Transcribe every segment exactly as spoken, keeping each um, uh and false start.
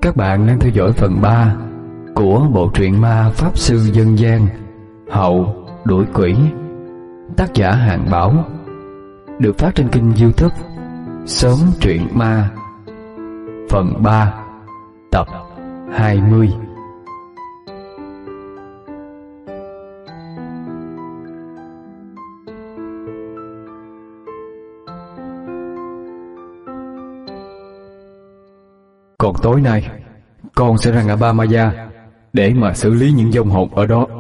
Các bạn đang theo dõi phần ba của bộ truyện ma Pháp Sư Dân gian Hậu Đuổi Quỷ, tác giả Hạng Bảo, được phát trên kênh YouTube Sớm Truyện Ma. Phần ba, tập hai mươi. Còn tối nay con sẽ ra ngã ba Maya để mà xử lý những vong hồn ở đó.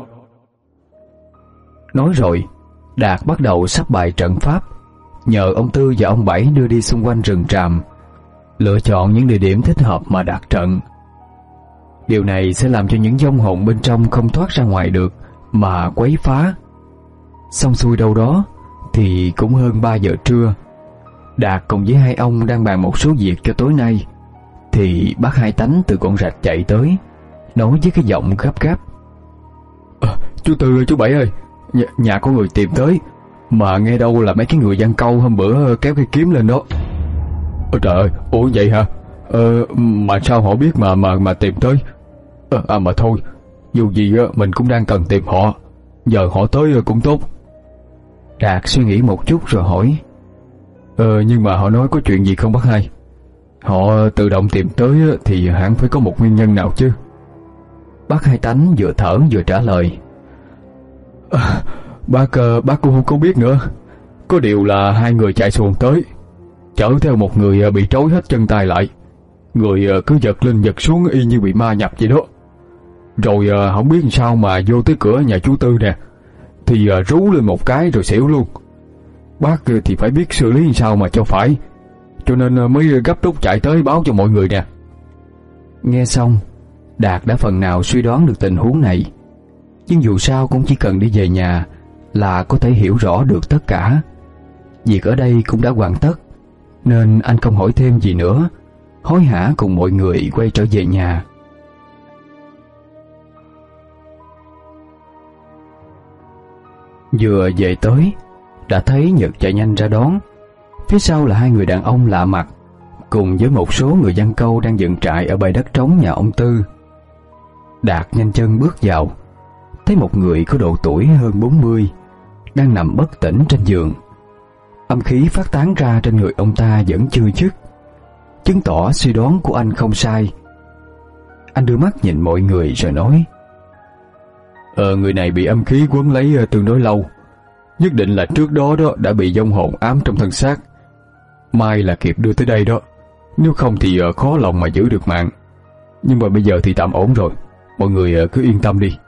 Nói rồi, Đạt bắt đầu sắp bài trận pháp, nhờ ông Tư và ông Bảy đưa đi xung quanh rừng tràm, lựa chọn những địa điểm thích hợp mà đặt trận. Điều này sẽ làm cho những vong hồn bên trong không thoát ra ngoài được mà quấy phá. Xong xuôi đâu đó thì cũng hơn ba giờ trưa. Đạt cùng với hai ông đang bàn một số việc cho tối nay, thì bác Hai Tánh từ con rạch chạy tới, nói với cái giọng gấp gáp: à, Chú Tư, chú Bảy ơi, nhà, nhà có người tìm tới, mà nghe đâu là mấy cái người giăng câu hôm bữa kéo cây kiếm lên đó. Ôi trời ơi, ủa vậy hả? Ờ, mà sao họ biết mà mà mà tìm tới? À, à mà thôi, dù gì mình cũng đang cần tìm họ, giờ họ tới cũng tốt. Đạt suy nghĩ một chút rồi hỏi: Ờ, nhưng mà họ nói có chuyện gì không bác Hai? Họ tự động tìm tới thì hẳn phải có một nguyên nhân nào chứ. Bác Hai Tánh vừa thở vừa trả lời: à, Bác bác cũng không có biết nữa. Có điều là hai người chạy xuồng tới, chở theo một người bị trói hết chân tay lại. Người cứ giật lên giật xuống y như bị ma nhập vậy đó. Rồi không biết sao mà vô tới cửa nhà chú Tư nè, thì rú lên một cái rồi xỉu luôn. Bác thì phải biết xử lý sao mà cho phải, cho nên mới gấp rút chạy tới báo cho mọi người nè. Nghe xong, Đạt đã phần nào suy đoán được tình huống này, nhưng dù sao cũng chỉ cần đi về nhà là có thể hiểu rõ được tất cả. Việc ở đây cũng đã hoàn tất, nên anh không hỏi thêm gì nữa, hối hả cùng mọi người quay trở về nhà. Vừa về tới, đã thấy Nhật chạy nhanh ra đón. Phía sau là hai người đàn ông lạ mặt, cùng với một số người giăng câu đang dựng trại ở bãi đất trống nhà ông Tư. Đạt nhanh chân bước vào, thấy một người có độ tuổi hơn bốn mươi đang nằm bất tỉnh trên giường. Âm khí phát tán ra trên người ông ta vẫn chưa dứt, chứng tỏ suy đoán của anh không sai. Anh đưa mắt nhìn mọi người rồi nói: Ờ, người này bị âm khí quấn lấy tương đối lâu, nhất định là trước đó đó đã bị vong hồn ám trong thân xác. May là kịp đưa tới đây đó, nếu không thì khó lòng mà giữ được mạng. Nhưng mà bây giờ thì tạm ổn rồi, mọi người cứ yên tâm đi.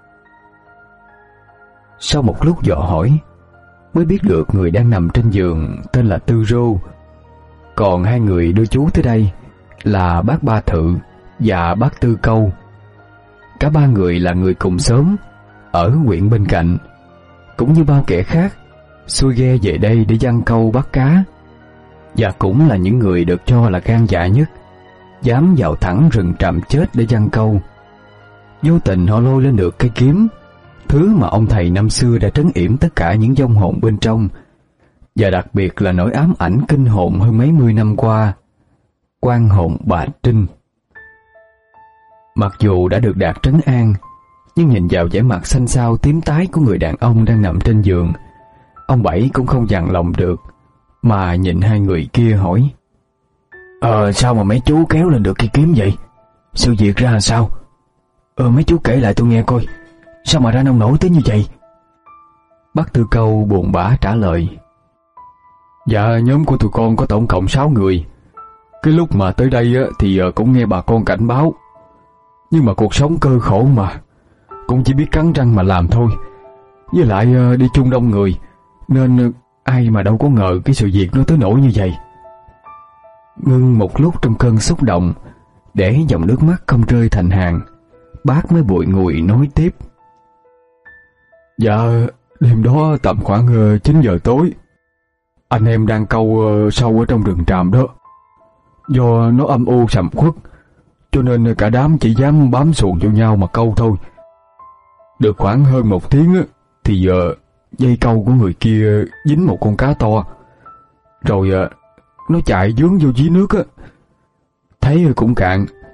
Sau một lúc dò hỏi, mới biết được người đang nằm trên giường tên là Tư Rô. Còn hai người đưa chú tới đây là bác Ba Thự và bác Tư Câu. Cả ba người là người cùng xóm ở huyện bên cạnh, cũng như bao kẻ khác xuôi ghe về đây để giăng câu bắt cá, và cũng là những người được cho là gan dạ nhất, dám vào thẳng rừng tràm chết để giăng câu. Vô tình họ lôi lên được cây kiếm, thứ mà ông thầy năm xưa đã trấn yểm tất cả những vong hồn bên trong, và đặc biệt là nỗi ám ảnh kinh hồn hơn mấy mươi năm qua, oan hồn bà Trinh. Mặc dù đã được Đạt trấn an, nhưng nhìn vào vẻ mặt xanh xao tím tái của người đàn ông đang nằm trên giường, ông Bảy cũng không dằn lòng được, mà nhìn hai người kia hỏi: Ờ, sao mà mấy chú kéo lên được cây kiếm vậy? Sự việc ra là sao? Ờ, mấy chú kể lại tôi nghe coi, sao mà ra nông nổi tới như vậy? Bác Tư Câu buồn bã trả lời: Dạ, nhóm của tụi con có tổng cộng sáu người. Cái lúc mà tới đây thì cũng nghe bà con cảnh báo, nhưng mà cuộc sống cơ khổ mà, cũng chỉ biết cắn răng mà làm thôi. Với lại đi chung đông người, nên ai mà đâu có ngờ cái sự việc nó tới nỗi như vậy. Ngưng một lúc trong cơn xúc động, để dòng nước mắt không rơi thành hàng, bác mới bụi ngùi nói tiếp: Dạ, đêm đó tầm khoảng chín giờ tối, anh em đang câu sâu ở trong rừng tràm đó. Do nó âm u sầm uất, cho nên cả đám chỉ dám bám xuồng vô nhau mà câu thôi. Được khoảng hơn một tiếng thì giờ dây câu của người kia dính một con cá to, rồi nó chạy dướng vô dưới nước á. Thấy cũng cạn,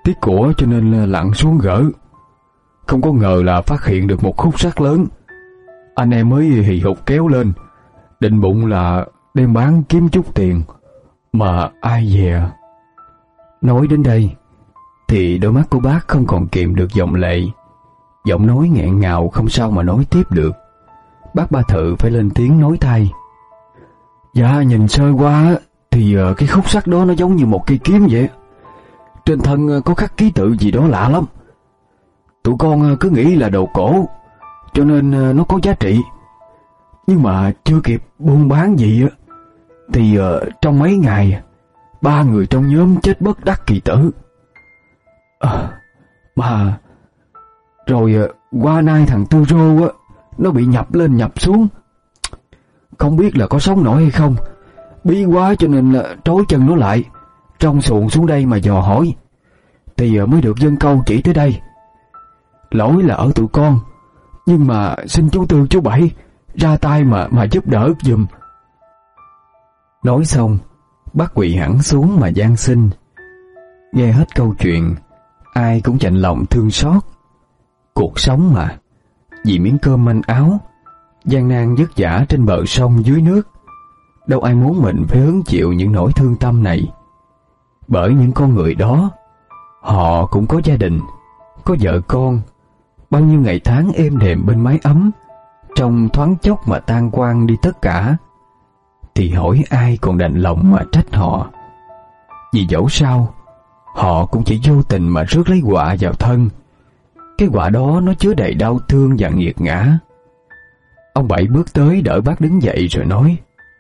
tiếc của cho nên lặn xuống gỡ. Không có ngờ là phát hiện được một khúc sắt lớn. Anh em mới hì hục kéo lên, định bụng là đem bán kiếm chút tiền, mà ai dè. Nói đến đây thì đôi mắt của bác không còn kiềm được dòng lệ, giọng nói nghẹn ngào không sao mà nói tiếp được. Bác Ba Thự phải lên tiếng nói thay. Dạ, nhìn sơ qua thì cái khúc sắt đó nó giống như một cây kiếm vậy. Trên thân có khắc ký tự gì đó lạ lắm. Tụi con cứ nghĩ là đồ cổ, cho nên nó có giá trị. Nhưng mà chưa kịp buôn bán gì á, thì trong mấy ngày ba người trong nhóm chết bất đắc kỳ tử. À, mà rồi qua nay thằng Tư Rô á, nó bị nhập lên nhập xuống, không biết là có sống nổi hay không. Bí quá cho nên là trói chân nó lại, trong xuồng xuống đây mà dò hỏi, thì mới được dân câu chỉ tới đây. Lỗi là ở tụi con, nhưng mà xin chú Tư chú Bảy ra tay mà mà giúp đỡ giùm. Nói xong, bác quỳ hẳn xuống mà van xin. Nghe hết câu chuyện, ai cũng chạnh lòng thương xót. Cuộc sống mà, vì miếng cơm manh áo, gian nan vất vả trên bờ sông dưới nước, đâu ai muốn mình phải hứng chịu những nỗi thương tâm này. Bởi những con người đó, họ cũng có gia đình, có vợ con, bao nhiêu ngày tháng êm đềm bên mái ấm, trong thoáng chốc mà tan quang đi tất cả, thì hỏi ai còn đành lòng mà trách họ. Vì dẫu sao, họ cũng chỉ vô tình mà rước lấy họa vào thân. Cái họa đó nó chứa đầy đau thương và nghiệt ngã. Ông Bảy bước tới đỡ bác đứng dậy rồi nói: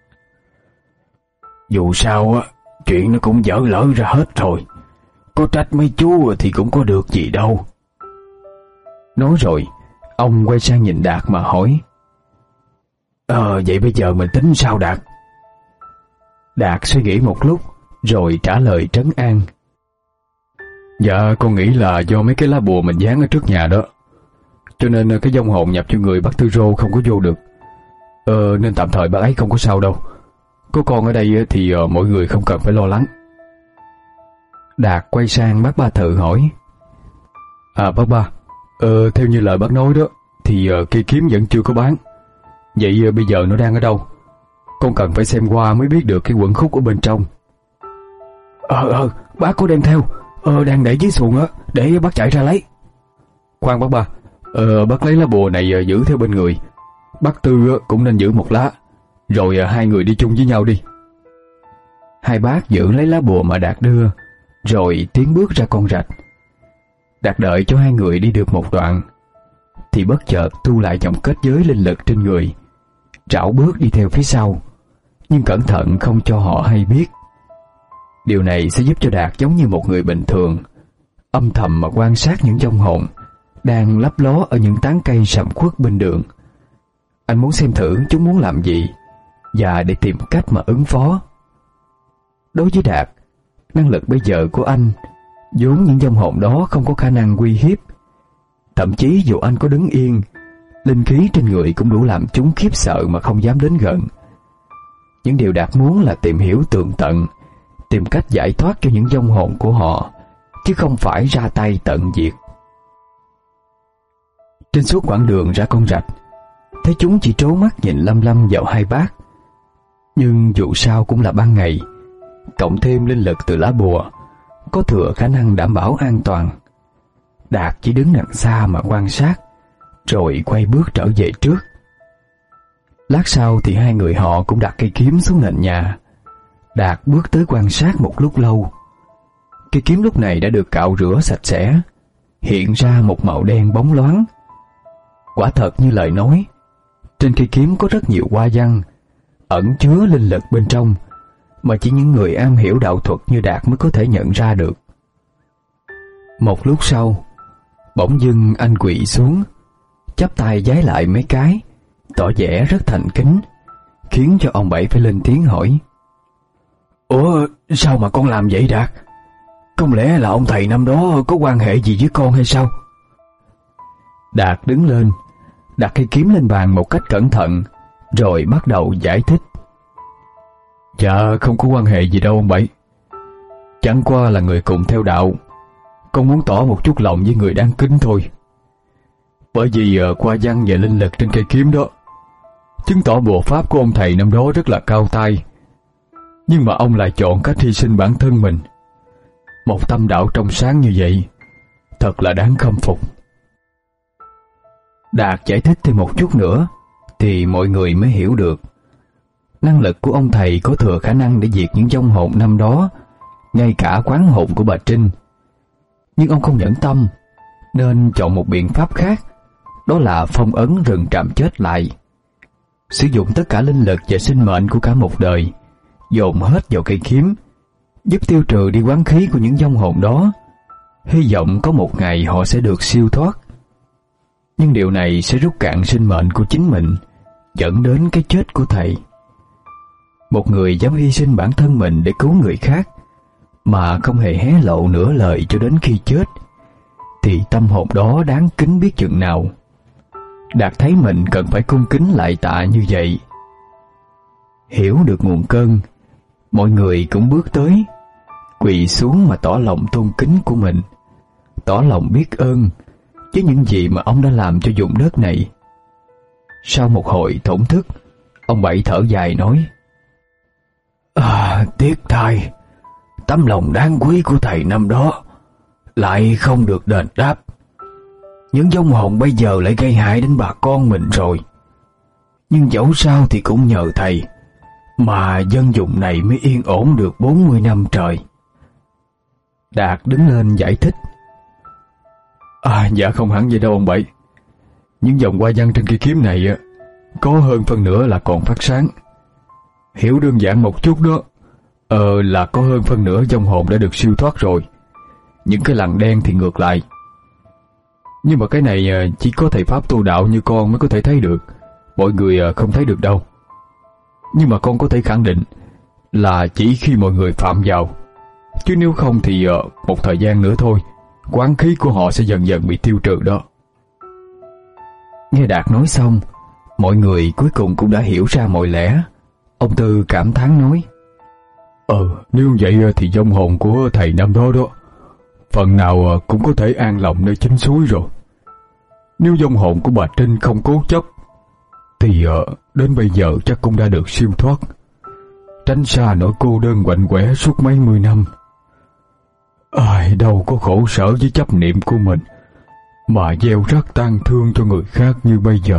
Dù sao á, chuyện nó cũng dở lỡ ra hết rồi, có trách mấy chú thì cũng có được gì đâu. Nói rồi, ông quay sang nhìn Đạt mà hỏi: Ờ, vậy bây giờ mình tính sao Đạt? Đạt suy nghĩ một lúc rồi trả lời trấn an: Dạ, con nghĩ là do mấy cái lá bùa mình dán ở trước nhà đó, cho nên cái vong hồn nhập cho người bác Tư Rô không có vô được. Ờ, nên tạm thời bác ấy không có sao đâu. Có con ở đây thì uh, mọi người không cần phải lo lắng. Đạt quay sang bác Ba Thự hỏi: À bác Ba, ờ, theo như lời bác nói đó, thì uh, cây kiếm vẫn chưa có bán. Vậy uh, bây giờ nó đang ở đâu? Con cần phải xem qua mới biết được cái quận khúc ở bên trong. Ờ, ờ, bác có đem theo. Ờ, đang để dưới xuồng á, để bác chạy ra lấy. Khoan bác Ba, ờ, bác lấy lá bùa này uh, giữ theo bên người. Bác Tư uh, cũng nên giữ một lá, rồi uh, hai người đi chung với nhau đi. Hai bác giữ lấy lá bùa mà Đạt đưa, rồi tiến bước ra con rạch. Đạt đợi cho hai người đi được một đoạn, thì bất chợt thu lại giọng kết giới linh lực trên người, rảo bước đi theo phía sau, nhưng cẩn thận không cho họ hay biết. Điều này sẽ giúp cho Đạt giống như một người bình thường, âm thầm mà quan sát những vong hồn đang lấp ló ở những tán cây sầm uất bên đường. Anh muốn xem thử chúng muốn làm gì, và để tìm cách mà ứng phó. Đối với Đạt, năng lực bây giờ của anh, vốn những vong hồn đó không có khả năng uy hiếp. Thậm chí dù anh có đứng yên, linh khí trên người cũng đủ làm chúng khiếp sợ mà không dám đến gần. Những điều Đạt muốn là tìm hiểu tường tận, tìm cách giải thoát cho những vong hồn của họ, chứ không phải ra tay tận diệt. Trên suốt quãng đường ra con rạch, thấy chúng chỉ trố mắt nhìn lăm lăm vào hai bác. Nhưng dù sao cũng là ban ngày, cộng thêm linh lực từ lá bùa, có thừa khả năng đảm bảo an toàn. Đạt chỉ đứng đằng xa mà quan sát, rồi quay bước trở về trước. Lát sau thì hai người họ cũng đặt cây kiếm xuống nền nhà. Đạt bước tới quan sát một lúc lâu. Cây kiếm lúc này đã được cạo rửa sạch sẽ, hiện ra một màu đen bóng loáng. Quả thật như lời nói, trên cây kiếm có rất nhiều hoa văn, ẩn chứa linh lực bên trong, mà chỉ những người am hiểu đạo thuật như Đạt mới có thể nhận ra được. Một lúc sau, bỗng dưng anh quỵ xuống, chắp tay vái lại mấy cái, tỏ vẻ rất thành kính, khiến cho ông Bảy phải lên tiếng hỏi: Ủa, sao mà con làm vậy Đạt? Không lẽ là ông thầy năm đó có quan hệ gì với con hay sao? Đạt đứng lên, đặt cây kiếm lên bàn một cách cẩn thận, rồi bắt đầu giải thích: Dạ, không có quan hệ gì đâu ông Bảy. Chẳng qua là người cùng theo đạo, con muốn tỏ một chút lòng với người đáng kính thôi. Bởi vì uh, qua văn và linh lực trên cây kiếm đó chứng tỏ bộ pháp của ông thầy năm đó rất là cao tay, nhưng mà ông lại chọn cách hy sinh bản thân mình. Một tâm đạo trong sáng như vậy thật là đáng khâm phục. Đạt giải thích thêm một chút nữa thì mọi người mới hiểu được. Năng lực của ông thầy có thừa khả năng để diệt những vong hồn năm đó, ngay cả quán hồn của bà Trinh. Nhưng ông không nhẫn tâm, nên chọn một biện pháp khác, đó là phong ấn rừng trạm chết lại. Sử dụng tất cả linh lực và sinh mệnh của cả một đời, dồn hết vào cây kiếm, giúp tiêu trừ đi oán khí của những vong hồn đó. Hy vọng có một ngày họ sẽ được siêu thoát. Nhưng điều này sẽ rút cạn sinh mệnh của chính mình, dẫn đến cái chết của thầy. Một người dám hy sinh bản thân mình để cứu người khác, mà không hề hé lộ nửa lời cho đến khi chết, thì tâm hồn đó đáng kính biết chừng nào. Đạt thấy mình cần phải cung kính lạy tạ như vậy. Hiểu được nguồn cơn, mọi người cũng bước tới, quỳ xuống mà tỏ lòng tôn kính của mình, tỏ lòng biết ơn với những gì mà ông đã làm cho vùng đất này. Sau một hồi thổn thức, ông Bảy thở dài nói: À, tiếc thay, tấm lòng đáng quý của thầy năm đó lại không được đền đáp. Những vong hồn bây giờ lại gây hại đến bà con mình rồi. Nhưng dẫu sao thì cũng nhờ thầy mà dân vùng này mới yên ổn được bốn mươi năm trời. Đạt đứng lên giải thích: À, dạ không hẳn vậy đâu ông Bảy. Những dòng hoa văn trên cây kiếm này có hơn phân nửa là còn phát sáng. Hiểu đơn giản một chút đó, Ờ là có hơn phân nửa vong hồn đã được siêu thoát rồi. Những cái lằn đen thì ngược lại. Nhưng mà cái này chỉ có thầy pháp tu đạo như con mới có thể thấy được, mọi người không thấy được đâu. Nhưng mà con có thể khẳng định là chỉ khi mọi người phạm vào, chứ nếu không thì một thời gian nữa thôi, oán khí của họ sẽ dần dần bị tiêu trừ đó. Nghe Đạt nói xong, mọi người cuối cùng cũng đã hiểu ra mọi lẽ. Ông Tư cảm thán nói: Ờ, nếu vậy thì vong hồn của thầy năm đó đó phần nào cũng có thể an lòng nơi chính suối rồi. Nếu vong hồn của bà Trinh không cố chấp thì uh, đến bây giờ chắc cũng đã được siêu thoát, tránh xa nỗi cô đơn quạnh quẻ suốt mấy mươi năm. Ai đâu có khổ sở với chấp niệm của mình mà gieo rắc tang thương cho người khác như bây giờ.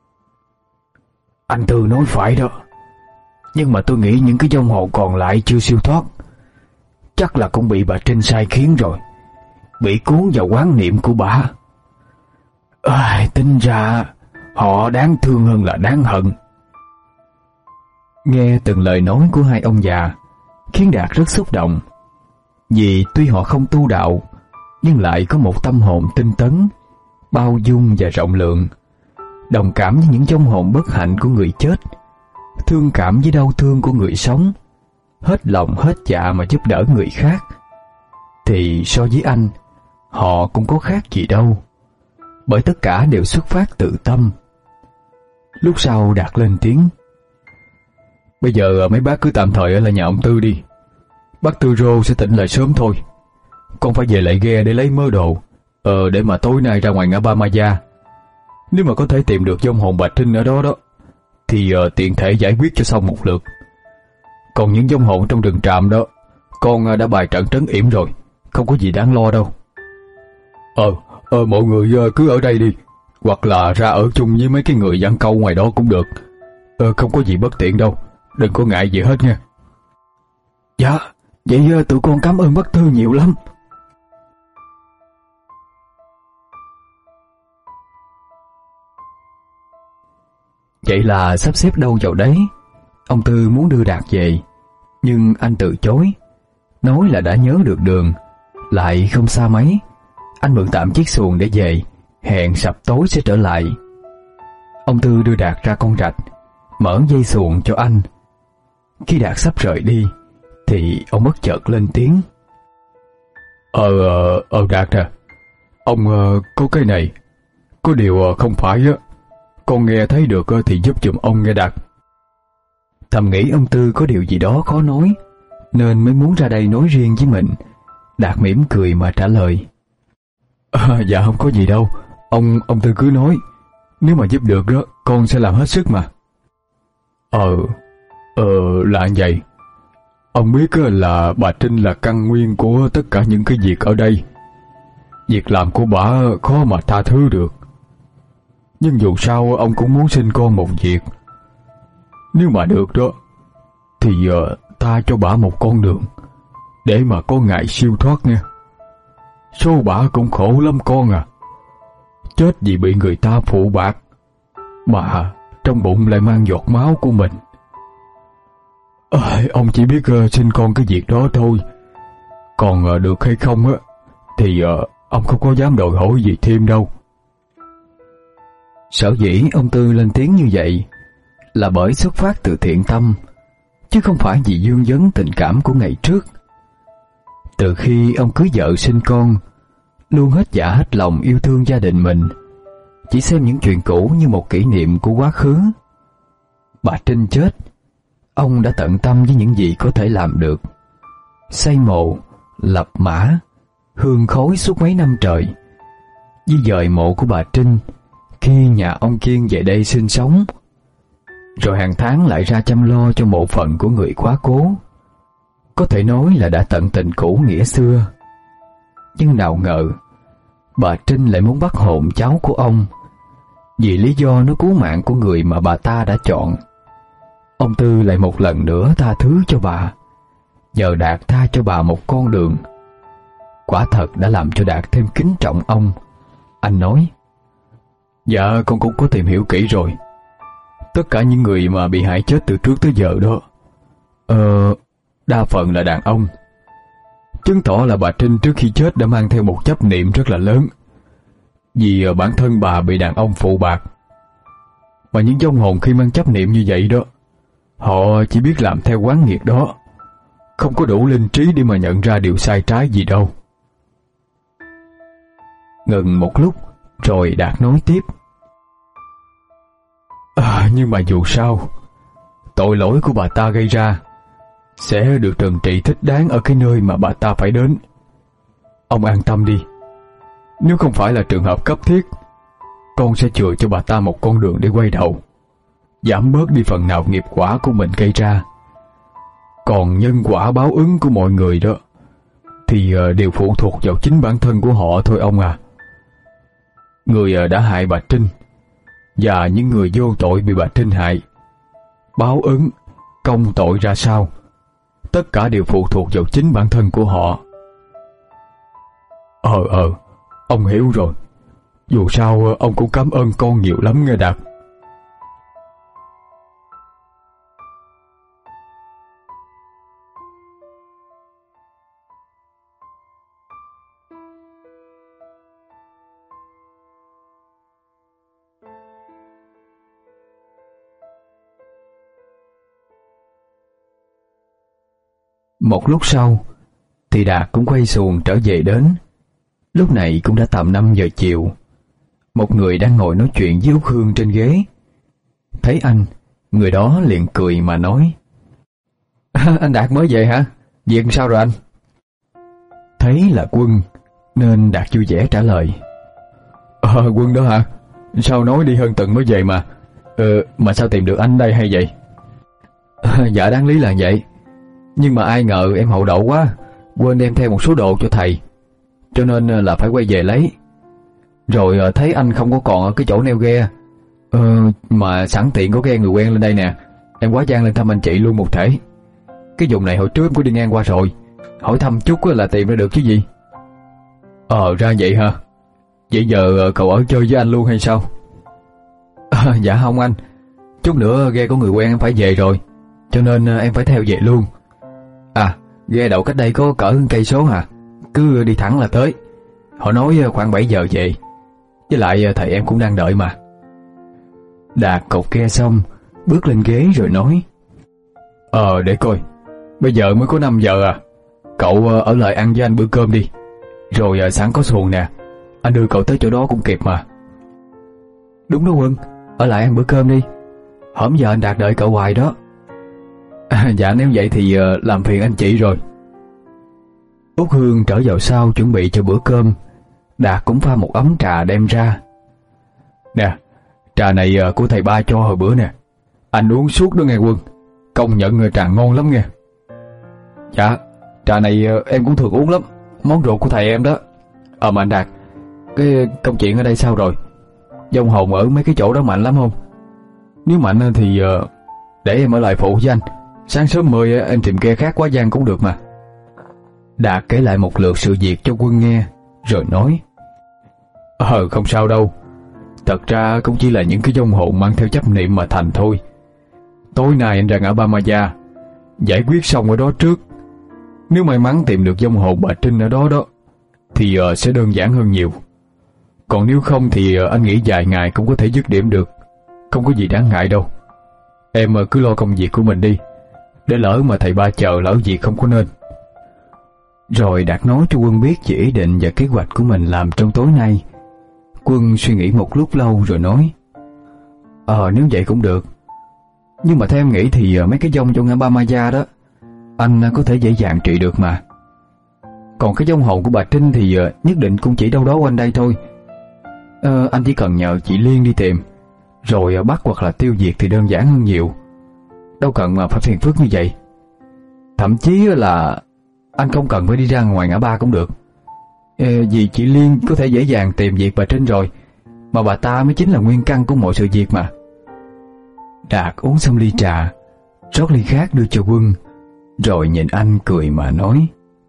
Anh Tư nói phải đó, nhưng mà tôi nghĩ những cái vong hồn còn lại chưa siêu thoát chắc là cũng bị bà Trinh sai khiến rồi, bị cuốn vào oán niệm của bà. À, tính ra họ đáng thương hơn là đáng hận. Nghe từng lời nói của hai ông già khiến Đạt rất xúc động. Vì tuy họ không tu đạo, nhưng lại có một tâm hồn tinh tấn, bao dung và rộng lượng, đồng cảm với những vong hồn bất hạnh của người chết, thương cảm với đau thương của người sống, hết lòng hết dạ mà giúp đỡ người khác. Thì so với anh, họ cũng có khác gì đâu, bởi tất cả đều xuất phát từ tâm. Lúc sau Đạt lên tiếng: Bây giờ mấy bác cứ tạm thời ở lại nhà ông Tư đi. Bác Tư Rô sẽ tỉnh lại sớm thôi. Con phải về lại ghe để lấy mớ đồ, Ờ để mà tối nay ra ngoài ngã ba Ma Gia. Nếu mà có thể tìm được vong hồn bà Trinh ở đó đó thì uh, tiện thể giải quyết cho xong một lượt. Còn những vong hồn trong rừng trạm đó, con uh, đã bài trận trấn yểm rồi, không có gì đáng lo đâu. Ờ, ờ mọi người uh, cứ ở đây đi, hoặc là ra ở chung với mấy cái người giăng câu ngoài đó cũng được. Ờ, không có gì bất tiện đâu, đừng có ngại gì hết nha. Dạ, vậy uh, tụi con cảm ơn bác Tư nhiều lắm. Vậy là sắp xếp đâu vào đấy. Ông Tư muốn đưa Đạt về, nhưng anh từ chối, nói là đã nhớ được đường, lại không xa mấy. Anh mượn tạm chiếc xuồng để về, hẹn sập tối sẽ trở lại. Ông Tư đưa Đạt ra con rạch, mở dây xuồng cho anh. Khi Đạt sắp rời đi thì ông bất chợt lên tiếng: Ờ, ờ Đạt à, ông uh, có cái này, có điều uh, không phải á, con nghe thấy được thì giúp giùm ông nghe Đạt. Thầm nghĩ ông Tư có điều gì đó khó nói, nên mới muốn ra đây nói riêng với mình. Đạt mỉm cười mà trả lời: À, dạ không có gì đâu. Ông ông Tư cứ nói. Nếu mà giúp được đó, con sẽ làm hết sức mà. Ờ, ờ là vậy. Ông biết là bà Trinh là căn nguyên của tất cả những cái việc ở đây. Việc làm của bà khó mà tha thứ được. Nhưng dù sao ông cũng muốn sinh con một việc. Nếu mà được đó thì uh, tha cho bà một con đường để mà có ngày siêu thoát nha. Số bà cũng khổ lắm con à. Chết vì bị người ta phụ bạc, mà trong bụng lại mang giọt máu của mình. À, ông chỉ biết uh, sinh con cái việc đó thôi. Còn uh, được hay không á thì uh, ông không có dám đòi hỏi gì thêm đâu. Sở dĩ ông Tư lên tiếng như vậy là bởi xuất phát từ thiện tâm, chứ không phải vì dương vấn tình cảm của ngày trước. Từ khi ông cưới vợ sinh con, luôn hết dạ hết lòng yêu thương gia đình mình, chỉ xem những chuyện cũ như một kỷ niệm của quá khứ. Bà Trinh chết, ông đã tận tâm với những gì có thể làm được. Xây mộ, lập mã, hương khói suốt mấy năm trời, di dời mộ của bà Trinh khi nhà ông Kiên về đây sinh sống, rồi hàng tháng lại ra chăm lo cho mộ phận của người quá cố. Có thể nói là đã tận tình cũ nghĩa xưa. Nhưng nào ngờ bà Trinh lại muốn bắt hồn cháu của ông, vì lý do nó cứu mạng của người mà bà ta đã chọn. Ông Tư lại một lần nữa tha thứ cho bà, nhờ Đạt tha cho bà một con đường. Quả thật đã làm cho Đạt thêm kính trọng ông. Anh nói: Dạ con cũng có tìm hiểu kỹ rồi. Tất cả những người mà bị hại chết từ trước tới giờ đó, Ờ, đa phần là đàn ông. Chứng tỏ là bà Trinh trước khi chết đã mang theo một chấp niệm rất là lớn, vì bản thân bà bị đàn ông phụ bạc. Mà những vong hồn khi mang chấp niệm như vậy đó, họ chỉ biết làm theo quán nghiệp đó, không có đủ linh trí để mà nhận ra điều sai trái gì đâu. Ngừng một lúc rồi Đạt nói tiếp: À, nhưng mà dù sao, tội lỗi của bà ta gây ra sẽ được trừng trị thích đáng ở cái nơi mà bà ta phải đến. Ông an tâm đi. Nếu không phải là trường hợp cấp thiết, con sẽ chừa cho bà ta một con đường để quay đầu, giảm bớt đi phần nào nghiệp quả của mình gây ra. Còn nhân quả báo ứng của mọi người đó thì đều phụ thuộc vào chính bản thân của họ thôi ông à. Người đã hại bà Trinh và những người vô tội bị bà Trinh hại, báo ứng, công tội ra sao, tất cả đều phụ thuộc vào chính bản thân của họ. Ờ ờ ông hiểu rồi. Dù sao ông cũng cảm ơn con nhiều lắm nghe Đạt. Một lúc sau thì Đạt cũng quay xuồng trở về đến. Lúc này cũng đã tầm năm giờ chiều. Một người đang ngồi nói chuyện với Út Hương trên ghế. Thấy anh, người đó liền cười mà nói: Anh Đạt mới về hả? Việc sao rồi anh? Thấy là Quân nên Đạt vui vẻ trả lời: Ờ Quân đó hả? Sao nói đi hơn tuần mới về mà. Ờ mà sao tìm được anh đây hay vậy? À, dạ đáng lý là vậy. Nhưng mà ai ngờ em hậu đậu quá, quên đem theo một số đồ cho thầy, cho nên là phải quay về lấy. Rồi thấy anh không có còn ở cái chỗ neo ghe, ờ, mà sẵn tiện có ghe người quen lên đây nè, em quá giang lên thăm anh chị luôn một thể. Cái vùng này hồi trước em có đi ngang qua rồi, hỏi thăm chút là tìm ra được chứ gì. Ờ ra vậy hả? Vậy giờ cậu ở chơi với anh luôn hay sao? À, dạ không anh, chút nữa ghe có người quen em phải về rồi, cho nên em phải theo về luôn. À, ghe đậu cách đây có cỡ cây số hả? Cứ đi thẳng là tới. Họ nói khoảng bảy giờ về. Với lại thầy em cũng đang đợi mà. Đạt cột ghe xong, bước lên ghế rồi nói: Ờ để coi, bây giờ mới có năm giờ à. Cậu ở lại ăn với anh bữa cơm đi. Rồi sẵn có xuồng nè, anh đưa cậu tới chỗ đó cũng kịp mà. Đúng đó Quân, ở lại ăn bữa cơm đi. Hổm giờ anh Đạt đợi cậu hoài đó. À, dạ nếu vậy thì uh, làm phiền anh chị rồi. Út Hương trở vào sau chuẩn bị cho bữa cơm. Đạt cũng pha một ấm trà đem ra. Nè, trà này của thầy ba cho hồi bữa nè. Anh uống suốt đó nghe Quân. Công nhận trà ngon lắm nghe. Dạ, trà này em cũng thường uống lắm. Món rượu của thầy em đó. Ờ mà anh Đạt, cái công chuyện ở đây sao rồi? Vong hồn ở mấy cái chỗ đó mạnh lắm không? Nếu mạnh thì để em ở lại phụ với anh. Sáng sớm mười em tìm ghe khác quá giang cũng được mà. Đạt kể lại một lượt sự việc cho Quân nghe, rồi nói: Ờ không sao đâu. Thật ra cũng chỉ là những cái vong hồn mang theo chấp niệm mà thành thôi. Tối nay anh ra ngã Ba Ma Gia, giải quyết xong ở đó trước. Nếu may mắn tìm được vong hồn bà Trinh ở đó đó thì uh, sẽ đơn giản hơn nhiều. Còn nếu không thì uh, anh nghĩ vài ngày cũng có thể dứt điểm được. Không có gì đáng ngại đâu. Em uh, cứ lo công việc của mình đi, để lỡ mà thầy ba chờ lỡ việc không có nên. Rồi Đạt nói cho Quân biết về ý định và kế hoạch của mình làm trong tối nay. Quân suy nghĩ một lúc lâu rồi nói: Ờ nếu vậy cũng được. Nhưng mà theo em nghĩ thì mấy cái vong trong ngã Ba Ma Gia đó anh có thể dễ dàng trị được mà. Còn cái vong hồn của bà Trinh thì nhất định cũng chỉ đâu đó quanh đây thôi. ờ, Anh chỉ cần nhờ chị Liên đi tìm, rồi bắt hoặc là tiêu diệt thì đơn giản hơn nhiều. Đâu cần mà phải phiền phức như vậy. Thậm chí là anh không cần phải đi ra ngoài ngã ba cũng được. ờ, Vì chị Liên có thể dễ dàng tìm việc bà Trinh rồi. Mà bà ta mới chính là nguyên căn của mọi sự việc mà. Đạt uống xong ly trà, rót ly khác đưa cho Quân, rồi nhìn anh cười mà nói: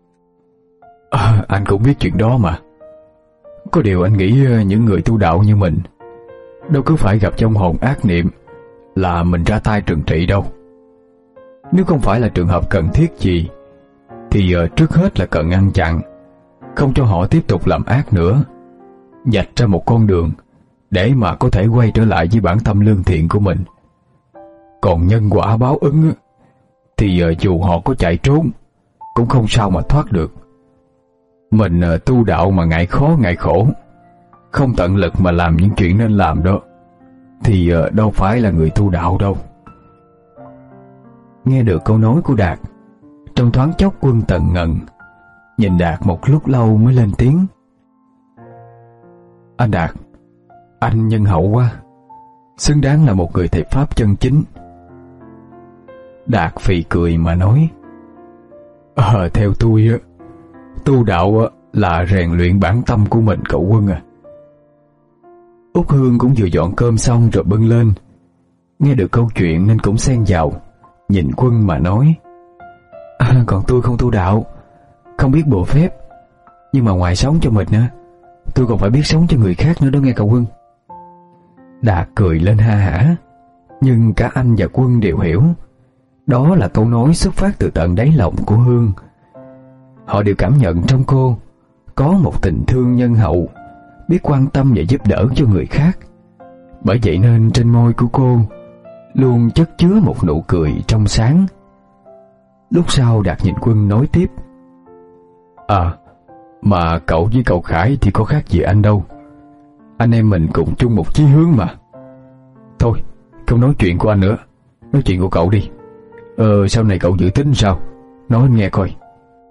à, Anh cũng biết chuyện đó mà. Có điều anh nghĩ những người tu đạo như mình đâu cứ phải gặp vong hồn ác niệm là mình ra tay trừng trị đâu. Nếu không phải là trường hợp cần thiết gì thì trước hết là cần ngăn chặn, không cho họ tiếp tục làm ác nữa, vạch ra một con đường để mà có thể quay trở lại với bản tâm lương thiện của mình. Còn nhân quả báo ứng thì dù họ có chạy trốn cũng không sao mà thoát được. Mình tu đạo mà ngại khó ngại khổ, không tận lực mà làm những chuyện nên làm đó, thì đâu phải là người tu đạo đâu. Nghe được câu nói của Đạt, trong thoáng chốc Quân tần ngần, nhìn Đạt một lúc lâu mới lên tiếng: Anh Đạt, anh nhân hậu quá, xứng đáng là một người thầy Pháp chân chính. Đạt phì cười mà nói: Ờ theo tôi tu đạo là rèn luyện bản tâm của mình cậu Quân à. Út Hương cũng vừa dọn cơm xong rồi bưng lên, nghe được câu chuyện nên cũng xen vào, nhìn Quân mà nói: à, Còn tôi không tu đạo, không biết bộ phép, nhưng mà ngoài sống cho mình á, tôi còn phải biết sống cho người khác nữa đó nghe cậu Quân. Đạt cười lên ha hả, nhưng cả anh và Quân đều hiểu đó là câu nói xuất phát từ tận đáy lòng của Hương. Họ đều cảm nhận trong cô có một tình thương nhân hậu, biết quan tâm và giúp đỡ cho người khác. Bởi vậy nên trên môi của cô luôn chất chứa một nụ cười trong sáng. Lúc sau Đạt nhìn Quân nói tiếp: À, mà cậu với cậu Khải thì có khác gì anh đâu. Anh em mình cùng chung một chí hướng mà. Thôi, không nói chuyện của anh nữa, nói chuyện của cậu đi. Ờ, sau này cậu dự tính sao? Nói anh nghe coi.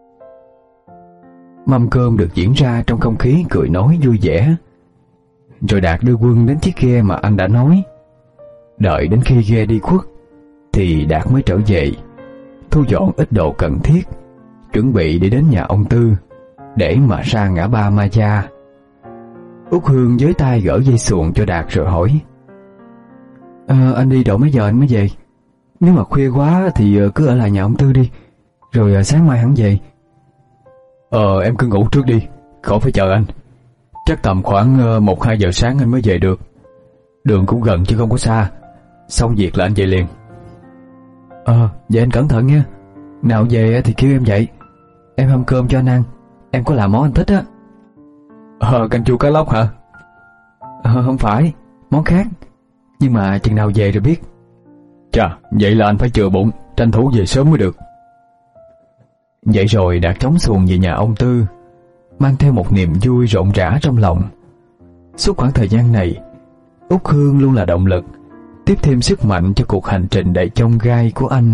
Mâm cơm được diễn ra trong không khí cười nói vui vẻ. Rồi Đạt đưa Quân đến chiếc ghe mà anh đã nói. Đợi đến khi ghe đi khuất thì Đạt mới trở về, thu dọn ít đồ cần thiết, chuẩn bị để đến nhà ông Tư để mà ra ngã Ba Ma Gia. Út Hương với tay gỡ dây xuồng cho Đạt rồi hỏi: à, Anh đi độ mấy giờ anh mới về? Nếu mà khuya quá thì cứ ở lại nhà ông Tư đi, rồi sáng mai hẳn về. Ờ em cứ ngủ trước đi, khỏi phải chờ anh. Chắc tầm khoảng một hai giờ sáng anh mới về được. Đường cũng gần chứ không có xa, xong việc là anh về liền. Ờ vậy anh cẩn thận nha. Nào về thì kêu em dậy, em hâm cơm cho anh ăn, em có làm món anh thích á. Ờ canh chua cá lóc hả? Ờ không phải, món khác, nhưng mà chừng nào về rồi biết. Chà, vậy là anh phải chừa bụng, tranh thủ về sớm mới được. Vậy rồi Đạt chống xuồng về nhà ông Tư, mang theo một niềm vui rộn rã trong lòng. Suốt khoảng thời gian này, Út Hương luôn là động lực, tiếp thêm sức mạnh cho cuộc hành trình đầy chông gai của anh.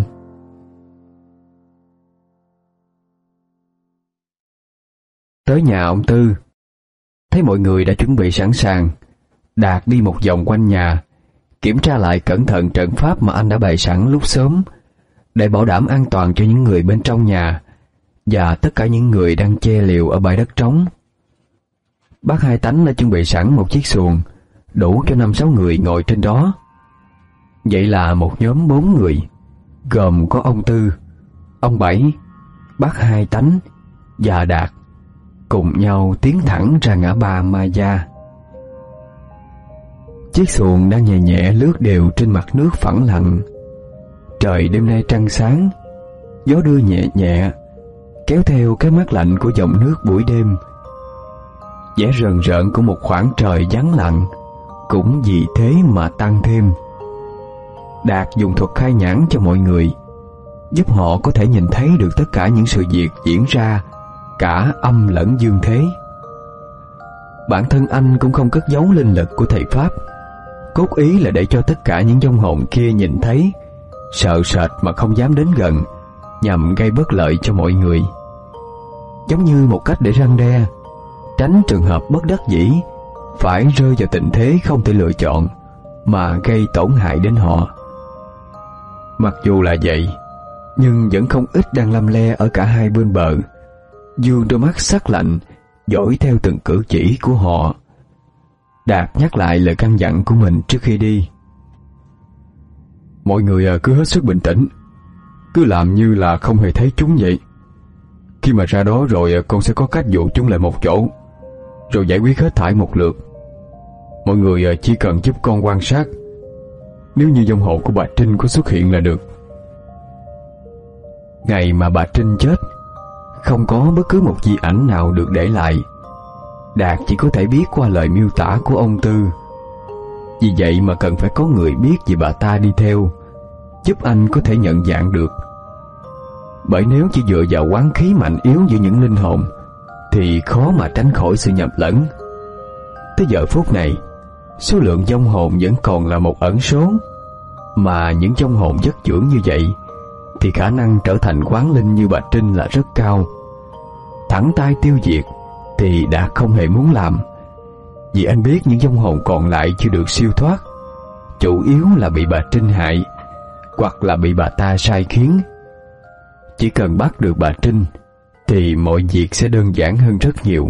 Tới nhà ông Tư, Thấy mọi người đã chuẩn bị sẵn sàng, Đạt đi một vòng quanh nhà, kiểm tra lại cẩn thận trận pháp mà anh đã bày sẵn lúc sớm, để bảo đảm an toàn cho những người bên trong nhà và tất cả những người đang che liều ở bãi đất trống. Bác Hai Tánh đã chuẩn bị sẵn một chiếc xuồng đủ cho năm sáu người ngồi trên đó. Vậy là một nhóm bốn người, gồm có ông Tư, ông Bảy, bác Hai Tánh và Đạt, cùng nhau tiến thẳng ra ngã ba Ma Gia. Chiếc xuồng đang nhẹ nhẹ lướt đều trên mặt nước phẳng lặng. Trời đêm nay trăng sáng, gió đưa nhẹ nhẹ, kéo theo cái mát lạnh của dòng nước buổi đêm. Vẻ rờn rợn của một khoảng trời vắng lặng cũng vì thế mà tăng thêm. Đạt dùng thuật khai nhãn cho mọi người, giúp họ có thể nhìn thấy được tất cả những sự việc diễn ra, cả âm lẫn dương thế. Bản thân anh cũng không cất giấu linh lực của thầy Pháp, cốt ý là để cho tất cả những vong hồn kia nhìn thấy, sợ sệt mà không dám đến gần, nhằm gây bất lợi cho mọi người. Giống như một cách để răn đe, tránh trường hợp bất đắc dĩ phải rơi vào tình thế không thể lựa chọn mà gây tổn hại đến họ. Mặc dù là vậy, nhưng vẫn không ít đang lăm le ở cả hai bên bờ, dương đôi mắt sắc lạnh dõi theo từng cử chỉ của họ. Đạt nhắc lại lời căn dặn của mình trước khi đi. Mọi người cứ hết sức bình tĩnh, cứ làm như là không hề thấy chúng vậy. Khi mà ra đó rồi con sẽ có cách dụ chúng lại một chỗ, rồi giải quyết hết thảy một lượt. Mọi người chỉ cần giúp con quan sát, nếu như vong hồn của bà Trinh có xuất hiện là được. Ngày mà bà Trinh chết, không có bất cứ một di ảnh nào được để lại. Đạt chỉ có thể biết qua lời miêu tả của ông Tư. Vì vậy mà cần phải có người biết về bà ta đi theo, giúp anh có thể nhận dạng được. Bởi nếu chỉ dựa vào oán khí mạnh yếu giữa những linh hồn thì khó mà tránh khỏi sự nhầm lẫn. Tới giờ phút này, số lượng vong hồn vẫn còn là một ẩn số, mà những vong hồn chất dưỡng như vậy thì khả năng trở thành quán linh như bà Trinh là rất cao. Thẳng tay tiêu diệt thì đã không hề muốn làm, vì anh biết những vong hồn còn lại chưa được siêu thoát, chủ yếu là bị bà Trinh hại, hoặc là bị bà ta sai khiến. Chỉ cần bắt được bà Trinh thì mọi việc sẽ đơn giản hơn rất nhiều.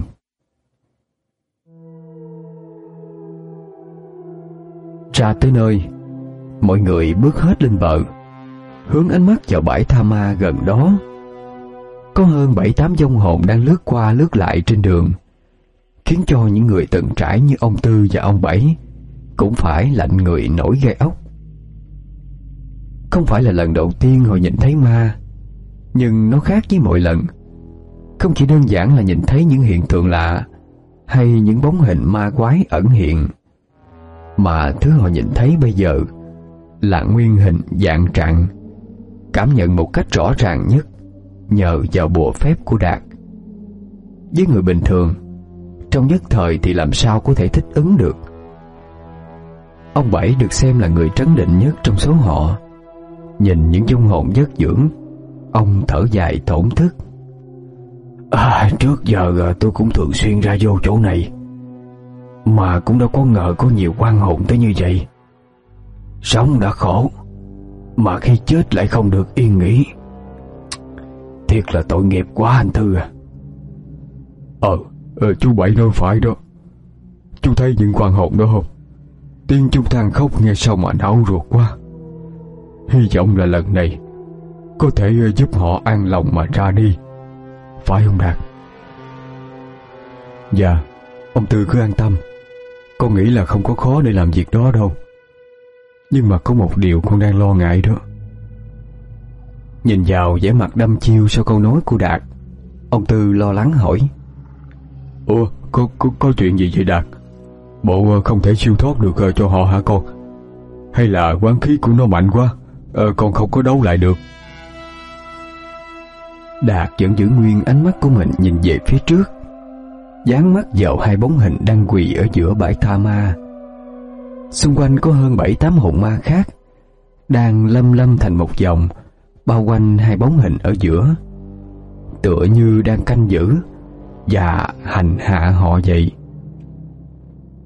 Ra tới nơi, mọi người bước hết lên bờ, hướng ánh mắt vào bãi tha ma gần đó. Có hơn bảy tám vong hồn đang lướt qua lướt lại trên đường, khiến cho những người từng trải như ông Tư và ông Bảy cũng phải lạnh người nổi gai ốc. Không phải là lần đầu tiên họ nhìn thấy ma, nhưng nó khác với mọi lần. Không chỉ đơn giản là nhìn thấy những hiện tượng lạ hay những bóng hình ma quái ẩn hiện, mà thứ họ nhìn thấy bây giờ là nguyên hình dạng trạng, cảm nhận một cách rõ ràng nhất nhờ vào bùa phép của Đạt. Với người bình thường, trong nhất thời thì làm sao có thể thích ứng được. Ông Bảy được xem là người trấn định nhất trong số họ. Nhìn những vong hồn giấc dưỡng, ông thở dài thổn thức. À, trước giờ tôi cũng thường xuyên ra vô chỗ này, mà cũng đâu có ngờ có nhiều oan hồn tới như vậy. Sống đã khổ, mà khi chết lại không được yên nghỉ. Thiệt là tội nghiệp quá anh Thư à. Ờ, ờ chú Bảy nói phải đó. Chú thấy những oan hồn đó không? Tiếng chúng than khóc nghe sao mà đau ruột quá. Hy vọng là lần này có thể giúp họ an lòng mà ra đi, phải không Đạt? Dạ, ông Tư cứ an tâm. Con nghĩ là không có khó để làm việc đó đâu. Nhưng mà có một điều con đang lo ngại đó. Nhìn vào vẻ mặt đăm chiêu sau câu nói của Đạt, ông Tư lo lắng hỏi. Ủa, có, có, có chuyện gì vậy Đạt? Bộ không thể siêu thoát được cho họ hả con? Hay là quán khí của nó mạnh quá, ờ, con không có đấu lại được? Đạt vẫn giữ nguyên ánh mắt của mình nhìn về phía trước, dán mắt vào hai bóng hình đang quỳ ở giữa bãi tha ma. Xung quanh có hơn bảy tám hồn ma khác đang lâm lâm thành một vòng bao quanh hai bóng hình ở giữa, tựa như đang canh giữ và hành hạ họ vậy.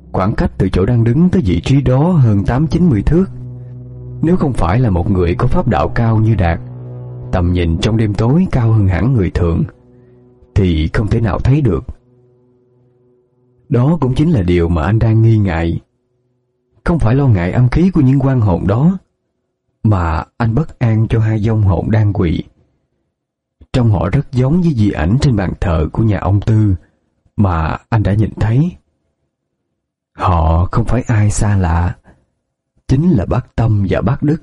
Khoảng cách từ chỗ đang đứng tới vị trí đó hơn tám chín mươi thước. Nếu không phải là một người có pháp đạo cao như Đạt, tầm nhìn trong đêm tối cao hơn hẳn người thường, thì không thể nào thấy được. Đó cũng chính là điều mà anh đang nghi ngại. Không phải lo ngại âm khí của những oan hồn đó, mà anh bất an cho hai vong hồn đang quỳ. Trông họ rất giống với di ảnh trên bàn thờ của nhà ông Tư mà anh đã nhìn thấy. Họ không phải ai xa lạ, chính là bác Tâm và bác Đức.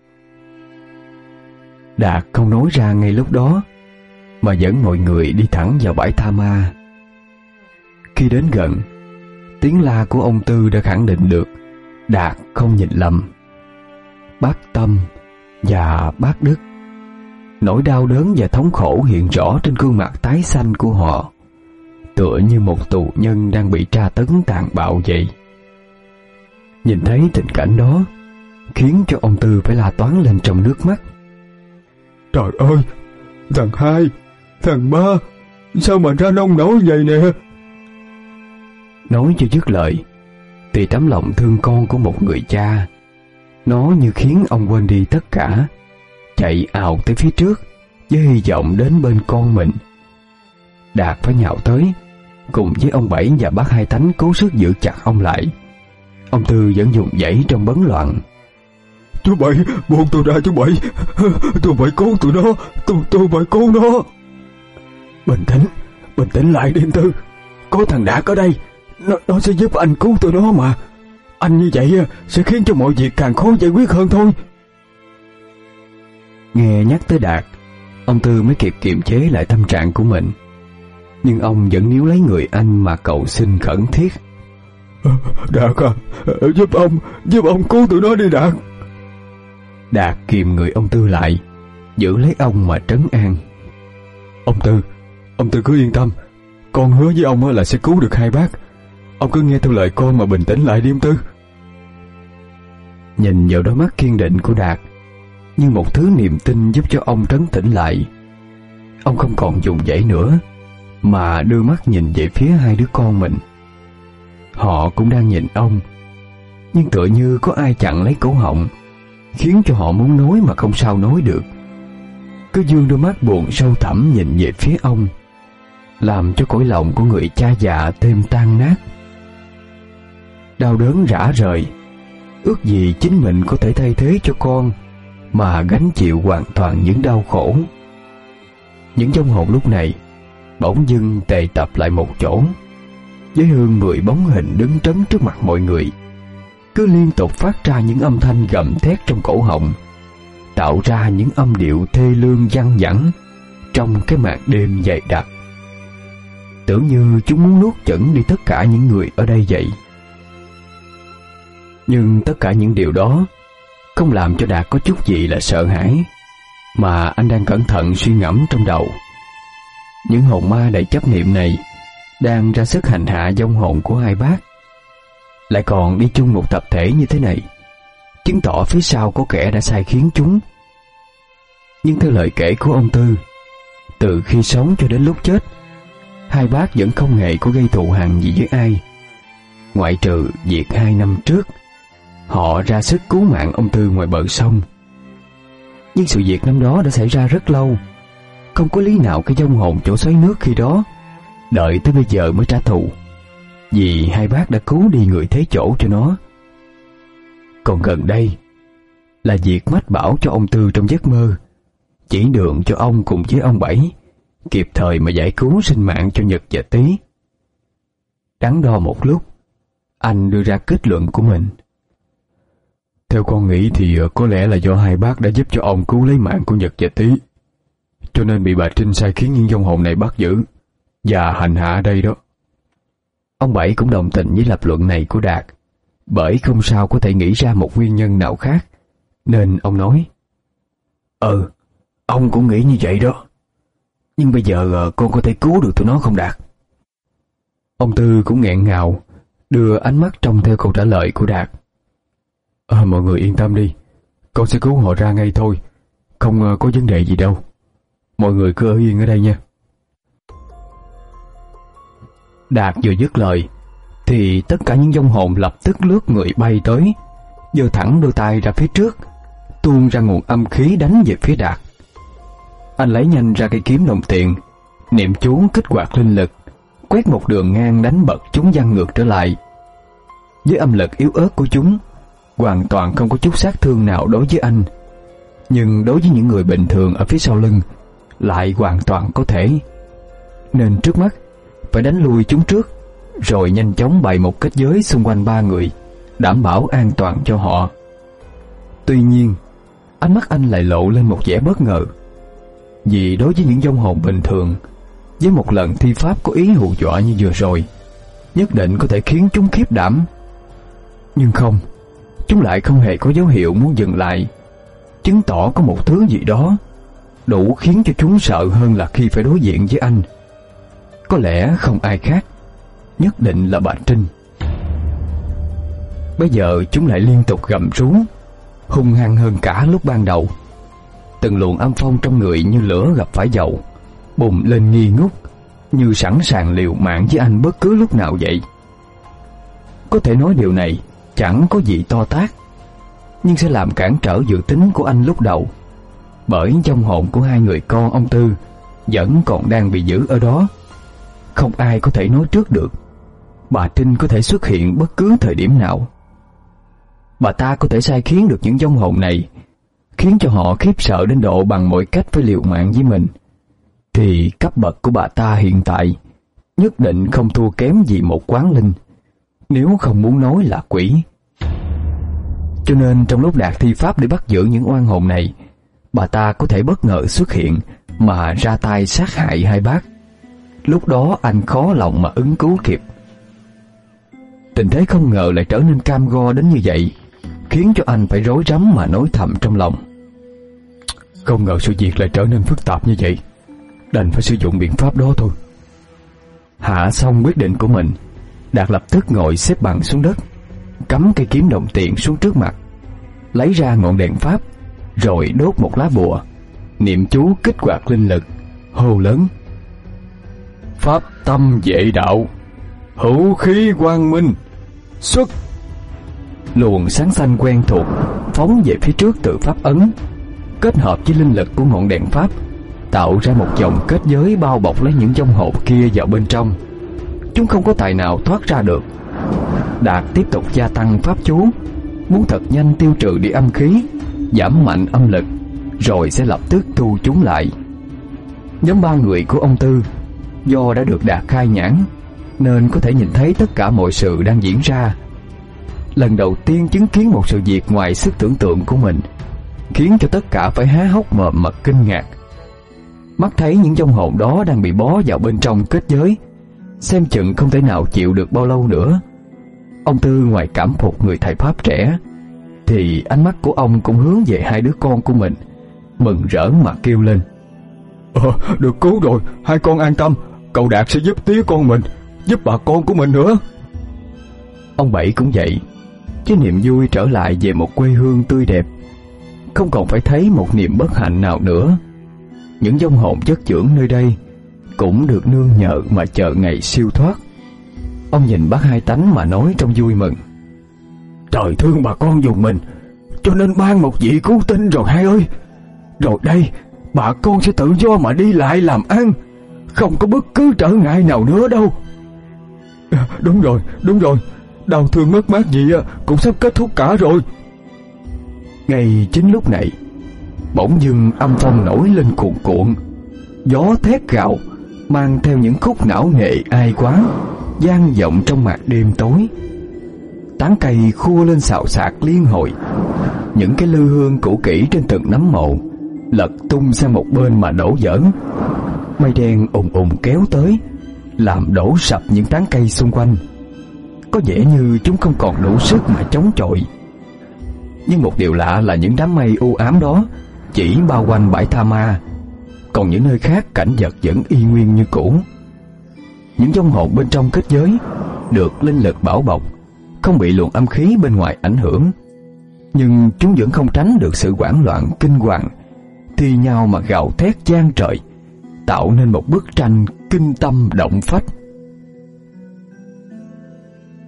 Đạt không nói ra ngay lúc đó, mà dẫn mọi người đi thẳng vào bãi tha ma. Khi đến gần, tiếng la của ông Tư đã khẳng định được Đạt không nhìn lầm. Bác Tâm và bác Đức, nỗi đau đớn và thống khổ hiện rõ trên gương mặt tái xanh của họ, tựa như một tù nhân đang bị tra tấn tàn bạo vậy. Nhìn thấy tình cảnh đó khiến cho ông Tư phải la toáng lên trong nước mắt. Trời ơi, thằng hai, thằng ba, sao mà ra nông nổi vậy nè? Nói chưa dứt lời thì tấm lòng thương con của một người cha, nó như khiến ông quên đi tất cả, chạy ào tới phía trước với hy vọng đến bên con mình. Đạt phải nhào tới, cùng với ông Bảy và bác Hai Tánh cố sức giữ chặt ông lại. Ông Tư vẫn dùng dãy trong bấn loạn. Chú Bảy, buông tôi ra chú Bảy, tôi phải cứu tụi nó, tôi, tôi phải cứu nó. Bình tĩnh, bình tĩnh lại đi em Tư, có thằng Đạt ở đây, nó, nó sẽ giúp anh cứu tụi nó mà. Anh như vậy sẽ khiến cho mọi việc càng khó giải quyết hơn thôi. Nghe nhắc tới Đạt, ông Tư mới kịp kiềm chế lại tâm trạng của mình, nhưng ông vẫn níu lấy người anh mà cầu xin khẩn thiết. Đạt à, giúp ông, giúp ông cứu tụi nó đi Đạt. Đạt kìm người ông Tư lại, giữ lấy ông mà trấn an. Ông Tư, ông Tư cứ yên tâm, con hứa với ông là sẽ cứu được hai bác. Ông cứ nghe theo lời con mà bình tĩnh lại đi ông Tư. Nhìn vào đôi mắt kiên định của Đạt như một thứ niềm tin giúp cho ông trấn tĩnh lại, ông không còn dùng dãy nữa, mà đưa mắt nhìn về phía hai đứa con mình. Họ cũng đang nhìn ông, nhưng tựa như có ai chặn lấy cổ họng, khiến cho họ muốn nói mà không sao nói được. Cứ dương đôi mắt buồn sâu thẳm nhìn về phía ông, làm cho cõi lòng của người cha già thêm tan nát. Đau đớn rã rời, ước gì chính mình có thể thay thế cho con mà gánh chịu hoàn toàn những đau khổ. Những vong hồn lúc này bỗng dưng tề tập lại một chỗ, với hơn mười bóng hình đứng trấn trước mặt mọi người, cứ liên tục phát ra những âm thanh gầm thét trong cổ họng, tạo ra những âm điệu thê lương văng vẳng trong cái màn đêm dày đặc. Tưởng như chúng muốn nuốt chửng đi tất cả những người ở đây vậy. Nhưng tất cả những điều đó không làm cho Đạt có chút gì là sợ hãi, mà anh đang cẩn thận suy ngẫm trong đầu. Những hồn ma đầy chấp niệm này đang ra sức hành hạ vong hồn của hai bác, lại còn đi chung một tập thể như thế này, chứng tỏ phía sau có kẻ đã sai khiến chúng. Nhưng theo lời kể của ông Tư, từ khi sống cho đến lúc chết, hai bác vẫn không hề có gây thù hằn gì với ai, ngoại trừ việc hai năm trước họ ra sức cứu mạng ông Tư ngoài bờ sông. Nhưng sự việc năm đó đã xảy ra rất lâu, không có lý nào cái vong hồn chỗ xoáy nước khi đó đợi tới bây giờ mới trả thù, vì hai bác đã cứu đi người thế chỗ cho nó. Còn gần đây là việc mách bảo cho ông Tư trong giấc mơ, chỉ đường cho ông cùng với ông Bảy kịp thời mà giải cứu sinh mạng cho Nhật và Tý. Đắn đo một lúc, anh đưa ra kết luận của mình. Theo con nghĩ thì có lẽ là do hai bác đã giúp cho ông cứu lấy mạng của Nhật và Tý, cho nên bị bà Trinh sai khiến những vong hồn này bắt giữ và hành hạ ở đây đó. Ông Bảy cũng đồng tình với lập luận này của Đạt, bởi không sao có thể nghĩ ra một nguyên nhân nào khác, nên ông nói: Ừ, ông cũng nghĩ như vậy đó. Nhưng bây giờ con có thể cứu được tụi nó không Đạt? Ông Tư cũng nghẹn ngào, đưa ánh mắt trông theo câu trả lời của Đạt. À, mọi người yên tâm đi, con sẽ cứu họ ra ngay thôi, không có vấn đề gì đâu. Mọi người cứ ở yên ở đây nha. Đạt vừa dứt lời thì tất cả những vong hồn lập tức lướt người bay tới, giơ thẳng đôi tay ra phía trước, tuôn ra nguồn âm khí đánh về phía Đạt. Anh lấy nhanh ra cây kiếm đồng tiền, niệm chú kích hoạt linh lực, quét một đường ngang đánh bật chúng văng ngược trở lại. Với âm lực yếu ớt của chúng, hoàn toàn không có chút sát thương nào đối với anh, nhưng đối với những người bình thường ở phía sau lưng lại hoàn toàn có thể. Nên trước mắt phải đánh lui chúng trước, rồi nhanh chóng bày một kết giới xung quanh ba người, đảm bảo an toàn cho họ. Tuy nhiên, ánh mắt anh lại lộ lên một vẻ bất ngờ, vì đối với những vong hồn bình thường, với một lần thi pháp có ý hù dọa như vừa rồi, nhất định có thể khiến chúng khiếp đảm. Nhưng không, chúng lại không hề có dấu hiệu muốn dừng lại, chứng tỏ có một thứ gì đó đủ khiến cho chúng sợ hơn là khi phải đối diện với anh. Có lẽ không ai khác, nhất định là bà Trinh. Bây giờ chúng lại liên tục gầm rú, hung hăng hơn cả lúc ban đầu. Từng luồng âm phong trong người như lửa gặp phải dầu, bùng lên nghi ngút, như sẵn sàng liều mạng với anh bất cứ lúc nào vậy. Có thể nói điều này chẳng có gì to tát, nhưng sẽ làm cản trở dự tính của anh lúc đầu, bởi vong hồn của hai người con ông Tư vẫn còn đang bị giữ ở đó. Không ai có thể nói trước được bà Trinh có thể xuất hiện bất cứ thời điểm nào. Bà ta có thể sai khiến được những vong hồn này, khiến cho họ khiếp sợ đến độ bằng mọi cách phải liều mạng với mình, thì cấp bậc của bà ta hiện tại nhất định không thua kém gì một quán linh, nếu không muốn nói là quỷ. Cho nên trong lúc Đạt thi pháp để bắt giữ những oan hồn này, bà ta có thể bất ngờ xuất hiện mà ra tay sát hại hai bác. Lúc đó anh khó lòng mà ứng cứu kịp. Tình thế không ngờ lại trở nên cam go đến như vậy, khiến cho anh phải rối rắm mà nói thầm trong lòng. Không ngờ sự việc lại trở nên phức tạp như vậy, đành phải sử dụng biện pháp đó thôi. Hạ xong quyết định của mình, Đạt lập tức ngồi xếp bằng xuống đất, cắm cây kiếm đồng tiền xuống trước mặt, lấy ra ngọn đèn pháp, rồi đốt một lá bùa, niệm chú kích hoạt linh lực, hô lớn: Pháp tâm vệ đạo, hữu khí quang minh, xuất! Luồng sáng xanh quen thuộc phóng về phía trước từ pháp ấn, kết hợp với linh lực của ngọn đèn pháp, tạo ra một vòng kết giới bao bọc lấy những vong hồn kia vào bên trong. Chúng không có tài nào thoát ra được. Đạt tiếp tục gia tăng pháp chú, muốn thật nhanh tiêu trừ đi âm khí, giảm mạnh âm lực, rồi sẽ lập tức thu chúng lại. Nhóm ba người của ông Tư, do đã được Đạt khai nhãn, nên có thể nhìn thấy tất cả mọi sự đang diễn ra. Lần đầu tiên chứng kiến một sự việc ngoài sức tưởng tượng của mình, khiến cho tất cả phải há hốc mồm mà kinh ngạc. Mắt thấy những vong hồn đó đang bị bó vào bên trong kết giới, xem chừng không thể nào chịu được bao lâu nữa. Ông Tư ngoài cảm phục người thầy pháp trẻ, thì ánh mắt của ông cũng hướng về hai đứa con của mình, mừng rỡ mà kêu lên: Ờ, được cứu rồi, hai con an tâm, cậu Đạt sẽ giúp tía con mình, giúp bà con của mình nữa. Ông Bảy cũng vậy, với niềm vui trở lại về một quê hương tươi đẹp, không còn phải thấy một niềm bất hạnh nào nữa. Những vong hồn chất chưởng nơi đây cũng được nương nhờ mà chờ ngày siêu thoát. Ông nhìn bác Hai Tánh mà nói trong vui mừng: Trời thương bà con dùng mình, cho nên ban một vị cứu tinh rồi hai ơi. Rồi đây, bà con sẽ tự do mà đi lại làm ăn, không có bất cứ trở ngại nào nữa đâu. À, đúng rồi, đúng rồi, đau thương mất mát gì cũng sắp kết thúc cả rồi. Ngay chính lúc này, bỗng dưng âm phong nổi lên cuồn cuộn, gió thét gào mang theo những khúc não nề ai quán vang vọng trong màn đêm tối. Tán cây khua lên xào xạc liên hồi, những cái lư hương cũ kỹ trên từng nấm mộ lật tung sang một bên mà đổ vỡ. Mây đen ùn ùn kéo tới, làm đổ sập những tán cây xung quanh. Có vẻ như chúng không còn đủ sức mà chống chọi. Nhưng một điều lạ là những đám mây u ám đó chỉ bao quanh bãi Tha Ma, còn những nơi khác cảnh vật vẫn y nguyên như cũ. Những vong hồn bên trong kết giới được linh lực bảo bọc, không bị luồng âm khí bên ngoài ảnh hưởng, nhưng chúng vẫn không tránh được sự hoảng loạn kinh hoàng, thi nhau mà gào thét vang trời, tạo nên một bức tranh kinh tâm động phách.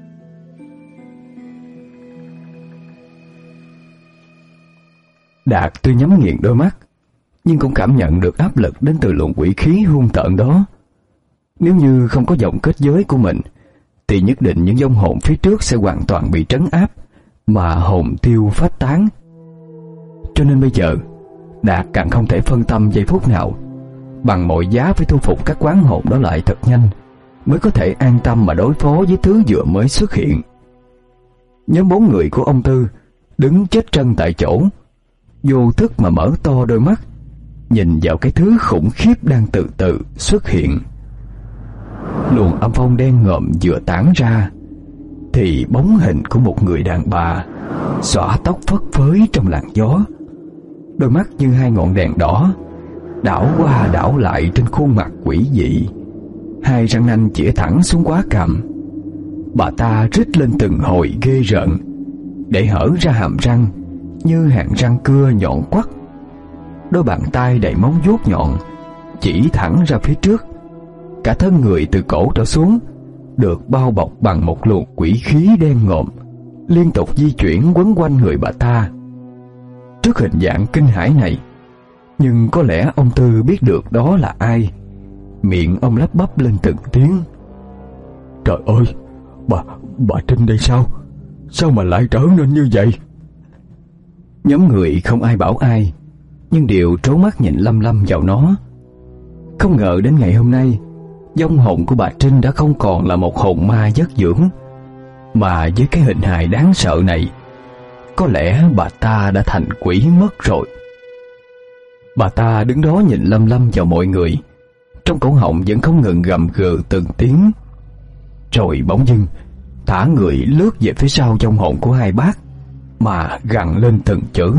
Đạt tuy nhắm nghiền đôi mắt, nhưng cũng cảm nhận được áp lực đến từ luồng quỷ khí hung tợn đó. Nếu như không có vòng kết giới của mình, thì nhất định những vong hồn phía trước sẽ hoàn toàn bị trấn áp, mà hồn tiêu phách tán. Cho nên bây giờ, Đạt càng không thể phân tâm giây phút nào, bằng mọi giá phải thu phục các quán hồn đó lại thật nhanh, mới có thể an tâm mà đối phó với thứ vừa mới xuất hiện. Nhóm bốn người của ông Tư đứng chết chân tại chỗ, vô thức mà mở to đôi mắt, nhìn vào cái thứ khủng khiếp đang từ từ xuất hiện. Luồng âm phong đen ngòm vừa tản ra, thì bóng hình của một người đàn bà xõa tóc phất phới trong làn gió, đôi mắt như hai ngọn đèn đỏ đảo qua đảo lại trên khuôn mặt quỷ dị, hai răng nanh chĩa thẳng xuống quá cằm. Bà ta rít lên từng hồi ghê rợn, để hở ra hàm răng như hàng răng cưa nhọn quắt. Đôi bàn tay đầy móng vuốt nhọn chỉ thẳng ra phía trước. Cả thân người từ cổ trở xuống được bao bọc bằng một luồng quỷ khí đen ngòm, liên tục di chuyển quấn quanh người bà ta. Trước hình dạng kinh hãi này, nhưng có lẽ ông Tư biết được đó là ai. Miệng ông lắp bắp lên từng tiếng: "Trời ơi, bà, bà Trinh đây sao? Sao mà lại trở nên như vậy?" Nhóm người không ai bảo ai, nhưng đều trố mắt nhìn lâm lâm vào nó. Không ngờ đến ngày hôm nay, vong hồn của bà Trinh đã không còn là một hồn ma dất dưỡng, mà với cái hình hài đáng sợ này, có lẽ bà ta đã thành quỷ mất rồi. Bà ta đứng đó nhìn lâm lâm vào mọi người, trong cổ họng vẫn không ngừng gầm gừ từng tiếng. Rồi bỗng dưng thả người lướt về phía sau vong hồn của hai bác, mà gằn lên từng chữ: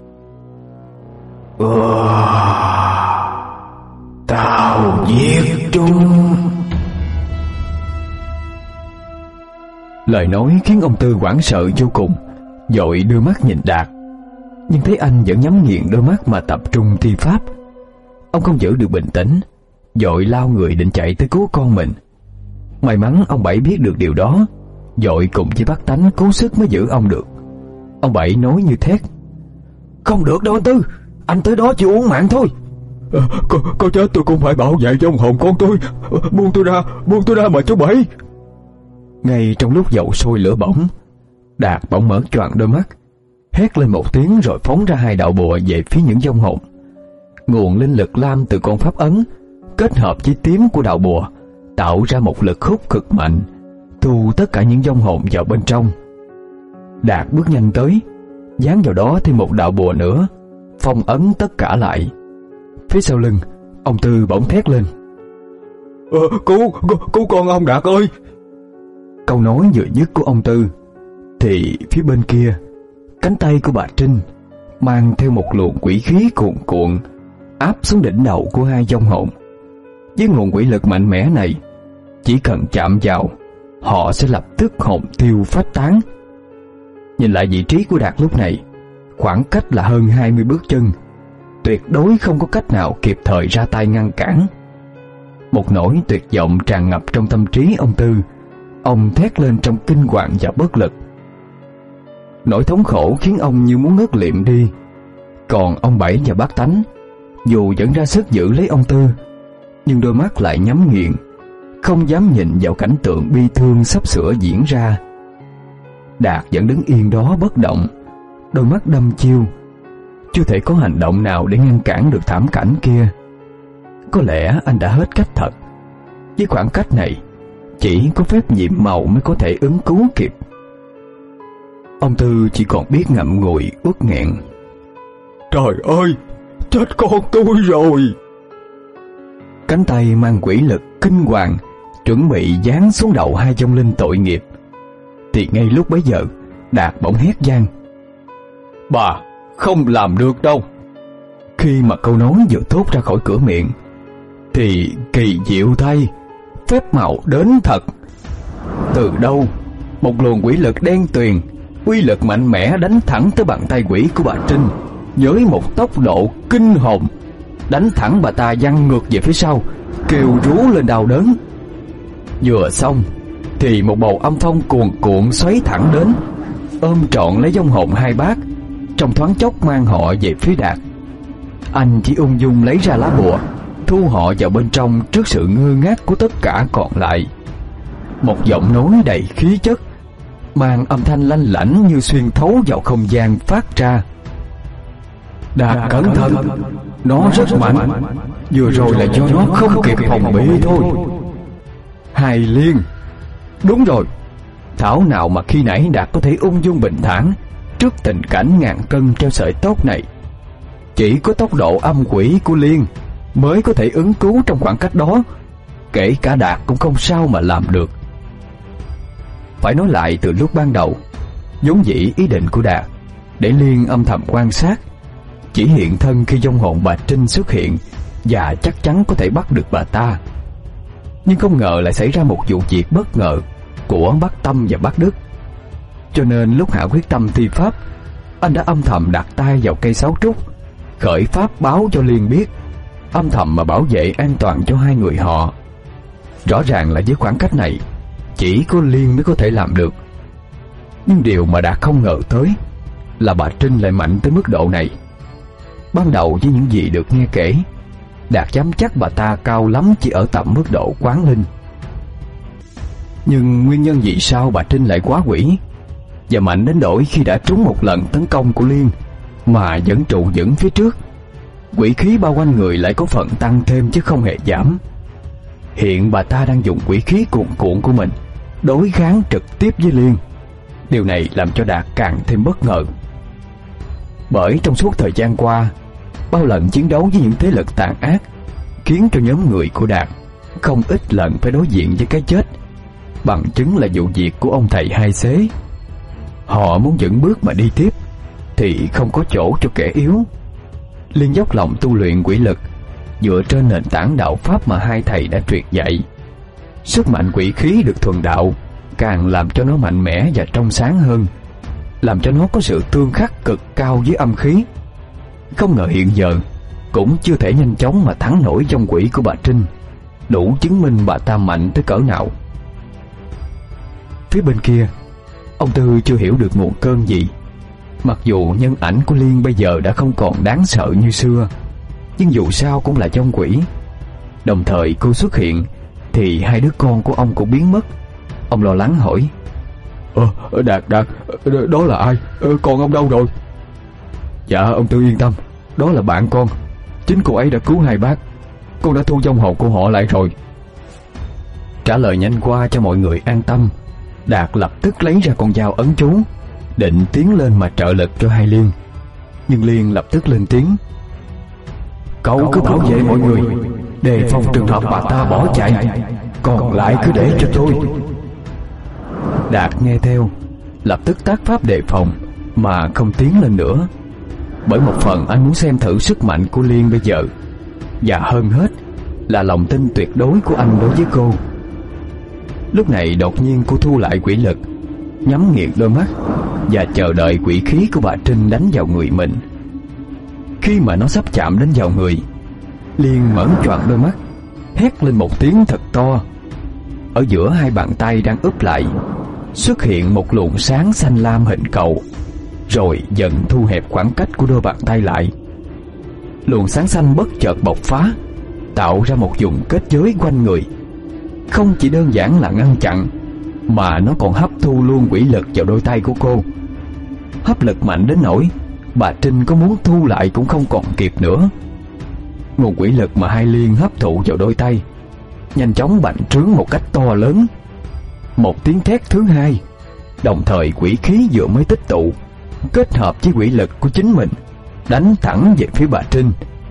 "Ờ, tao giết chúng." Lời nói khiến ông Tư hoảng sợ vô cùng, vội đưa mắt nhìn Đạt, nhưng thấy anh vẫn nhắm nghiền đôi mắt mà tập trung thi pháp. Ông không giữ được bình tĩnh, vội lao người định chạy tới cứu con mình. May mắn ông Bảy biết được điều đó, vội cùng với bác Tánh cố sức mới giữ ông được. Ông Bảy nói như thét: "Không được đâu anh Tư, anh tới đó chỉ uống mạng thôi." À, có, có chết tôi cũng phải bảo vệ vong hồn con tôi. Buông tôi ra, buông tôi ra mà chú Bảy." Ngay trong lúc dầu sôi lửa bỏng, Đạt bỗng mở choàng đôi mắt, hét lên một tiếng rồi phóng ra hai đạo bùa về phía những vong hồn. Nguồn linh lực lam từ con pháp ấn kết hợp với tím của đạo bùa tạo ra một lực hút cực mạnh, thu tất cả những vong hồn vào bên trong. Đạt bước nhanh tới, dán vào đó thêm một đạo bùa nữa, phong ấn tất cả lại. Phía sau lưng, ông Tư bỗng thét lên: ờ, cứu, cứu, cứu con ông Đạt ơi!" Câu nói vừa dứt của ông Tư, thì phía bên kia, cánh tay của bà Trinh mang theo một luồng quỷ khí cuồn cuộn áp xuống đỉnh đầu của hai vong hồn. Với nguồn quỷ lực mạnh mẽ này, chỉ cần chạm vào, họ sẽ lập tức hồn tiêu phách tán. Nhìn lại vị trí của Đạt lúc này, khoảng cách là hơn hai mươi bước chân, tuyệt đối không có cách nào kịp thời ra tay ngăn cản. Một nỗi tuyệt vọng tràn ngập trong tâm trí ông Tư. Ông thét lên trong kinh hoàng và bất lực. Nỗi thống khổ khiến ông như muốn ngất liệm đi. Còn ông Bảy và bác Tánh, dù vẫn ra sức giữ lấy ông Tư, nhưng đôi mắt lại nhắm nghiền, không dám nhìn vào cảnh tượng bi thương sắp sửa diễn ra. Đạt vẫn đứng yên đó bất động, đôi mắt đăm chiêu, chưa thể có hành động nào để ngăn cản được thảm cảnh kia. Có lẽ anh đã hết cách thật. Với khoảng cách này, chỉ có phép nhiệm màu mới có thể ứng cứu kịp. Ông Tư chỉ còn biết ngậm ngùi uất nghẹn: "Trời ơi, chết con tôi rồi!" Cánh tay mang quỷ lực kinh hoàng chuẩn bị giáng xuống đầu hai vong linh tội nghiệp, thì ngay lúc bấy giờ, Đạt bỗng hét vang: "Bà không làm được đâu!" Khi mà câu nói vừa thốt ra khỏi cửa miệng, thì kỳ diệu thay, phép màu đến thật. Từ đâu một luồng quỷ lực đen tuyền, uy lực mạnh mẽ đánh thẳng tới bàn tay quỷ của bà Trinh với một tốc độ kinh hồn, đánh thẳng bà ta văng ngược về phía sau, kêu rú lên đau đớn. Vừa xong thì một bầu âm phong cuồn cuộn xoáy thẳng đến, ôm trọn lấy vong hồn hai bác, trong thoáng chốc mang họ về phía Đạt. Anh chỉ ung dung lấy ra lá bùa, thu họ vào bên trong trước sự ngơ ngác của tất cả còn lại. Một giọng nói đầy khí chất, mang âm thanh lanh lảnh như xuyên thấu vào không gian phát ra: Đạt cẩn thận, nó rất mạnh. Vừa rồi là do nó không kịp phòng bị thôi. Hai Liên, đúng rồi. Thảo nào mà khi nãy Đạt có thể ung dung bình thản trước tình cảnh ngàn cân treo sợi tóc này. Chỉ có tốc độ âm quỷ của Liên mới có thể ứng cứu trong khoảng cách đó. Kể cả Đạt cũng không sao mà làm được. Phải nói lại từ lúc ban đầu, vốn dĩ ý định của Đạt để Liên âm thầm quan sát, chỉ hiện thân khi vong hồn bà Trinh xuất hiện và chắc chắn có thể bắt được bà ta. Nhưng không ngờ lại xảy ra một vụ việc bất ngờ của bác Tâm và bác Đức. Cho nên lúc hạ quyết tâm thi pháp, anh đã âm thầm đặt tay vào cây sáo trúc, khởi pháp báo cho Liên biết, âm thầm mà bảo vệ an toàn cho hai người họ. Rõ ràng là với khoảng cách này, chỉ có Liên mới có thể làm được. Nhưng điều mà Đạt không ngờ tới là bà Trinh lại mạnh tới mức độ này. Ban đầu với những gì được nghe kể, Đạt dám chắc bà ta cao lắm chỉ ở tầm mức độ quán linh. Nhưng nguyên nhân vì sao bà Trinh lại quá quỷ và mạnh đến nỗi khi đã trúng một lần tấn công của Liên mà vẫn trụ vững phía trước, quỷ khí bao quanh người lại có phần tăng thêm chứ không hề giảm. Hiện bà ta đang dùng quỷ khí cuồn cuộn của mình đối kháng trực tiếp với Liên. Điều này làm cho Đạt càng thêm bất ngờ. Bởi trong suốt thời gian qua, bao lần chiến đấu với những thế lực tàn ác khiến cho nhóm người của Đạt không ít lần phải đối diện với cái chết. Bằng chứng là vụ việc của ông thầy hai xế. Họ muốn dẫn bước mà đi tiếp thì không có chỗ cho kẻ yếu. Liên dốc lòng tu luyện quỷ lực dựa trên nền tảng đạo pháp mà hai thầy đã truyền dạy. Sức mạnh quỷ khí được thuần đạo càng làm cho nó mạnh mẽ và trong sáng hơn, làm cho nó có sự tương khắc cực cao với âm khí. Không ngờ hiện giờ cũng chưa thể nhanh chóng mà thắng nổi vong quỷ của bà Trinh, đủ chứng minh bà ta mạnh tới cỡ nào. Phía bên kia, ông Tư chưa hiểu được nguồn cơn gì. Mặc dù nhân ảnh của Liên bây giờ đã không còn đáng sợ như xưa, nhưng dù sao cũng là vong quỷ. Đồng thời cô xuất hiện thì hai đứa con của ông cũng biến mất. Ông lo lắng hỏi: Ờ, Đạt, Đạt, đó là ai? Con ông đâu rồi? Dạ, ông Tư yên tâm, đó là bạn con. Chính cô ấy đã cứu hai bác. Con đã thu vong hồn của họ lại rồi. Trả lời nhanh qua cho mọi người an tâm, Đạt lập tức lấy ra con dao ấn chú, định tiến lên mà trợ lực cho hai Liên. Nhưng Liên lập tức lên tiếng: Cậu cứ bảo vệ mọi người, đề phòng trường hợp bà ta bỏ chạy, còn lại cứ để cho tôi. Đạt nghe theo, lập tức tác pháp đề phòng mà không tiến lên nữa. Bởi một phần anh muốn xem thử sức mạnh của Liên bây giờ, và hơn hết là lòng tin tuyệt đối của anh đối với cô. Lúc này đột nhiên cô thu lại quỷ lực, nhắm nghiền đôi mắt và chờ đợi quỷ khí của bà Trinh đánh vào người mình. Khi mà nó sắp chạm đến vào người, Liên mở choạng đôi mắt, hét lên một tiếng thật to. Ở giữa hai bàn tay đang úp lại xuất hiện một luồng sáng xanh lam hình cầu, rồi dần thu hẹp khoảng cách của đôi bàn tay lại. Luồng sáng xanh bất chợt bộc phá, tạo ra một vùng kết giới quanh người. Không chỉ đơn giản là ngăn chặn, mà nó còn hấp thu luôn quỷ lực vào đôi tay của cô. Hấp lực mạnh đến nỗi bà Trinh có muốn thu lại cũng không còn kịp nữa. Nguồn quỷ lực mà hai Liên hấp thụ vào đôi tay nhanh chóng bành trướng một cách to lớn. Một tiếng thét thứ hai, đồng thời quỷ khí vừa mới tích tụ kết hợp với quỷ lực của chính mình đánh thẳng về phía bà Trinh.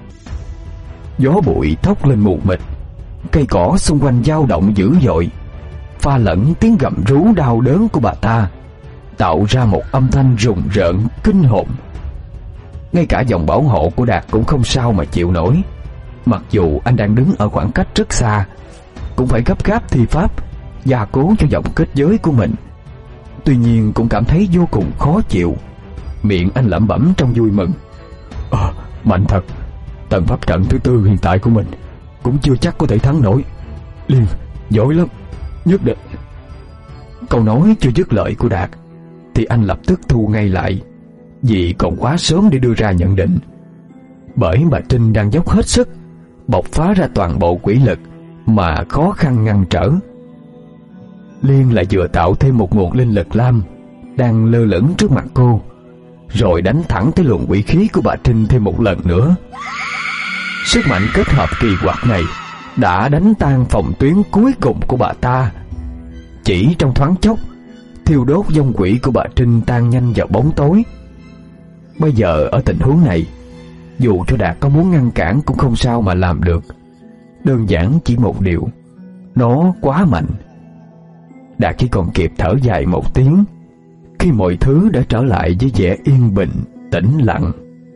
Gió bụi thốc lên mù mịt, cây cỏ xung quanh dao động dữ dội, pha lẫn tiếng gầm rú đau đớn của bà ta, tạo ra một âm thanh rùng rợn kinh hồn. Ngay cả dòng bảo hộ của Đạt cũng không sao mà chịu nổi. Mặc dù anh đang đứng ở khoảng cách rất xa, cũng phải gấp gáp thi pháp gia cố cho vòng kết giới của mình. Tuy nhiên cũng cảm thấy vô cùng khó chịu. Miệng anh lẩm bẩm trong vui mừng: à, mạnh thật. Tầng pháp trận thứ tư hiện tại của mình cũng chưa chắc có thể thắng nổi. Liên giỏi lắm, nhất định. Câu nói chưa dứt lời của Đạt thì anh lập tức thu ngay lại, vì còn quá sớm để đưa ra nhận định. Bởi bà Trinh đang dốc hết sức bộc phá ra toàn bộ quỷ lực mà khó khăn ngăn trở. Liên lại vừa tạo thêm một nguồn linh lực lam đang lơ lửng trước mặt cô, rồi đánh thẳng tới luồng quỷ khí của bà Trinh thêm một lần nữa. Sức mạnh kết hợp kỳ quặc này đã đánh tan phòng tuyến cuối cùng của bà ta. Chỉ trong thoáng chốc, thiêu đốt vong quỷ của bà Trinh tan nhanh vào bóng tối. Bây giờ ở tình huống này, dù cho Đạt có muốn ngăn cản cũng không sao mà làm được. Đơn giản chỉ một điều, nó quá mạnh. Đạt chỉ còn kịp thở dài một tiếng khi mọi thứ đã trở lại với vẻ yên bình, tĩnh lặng.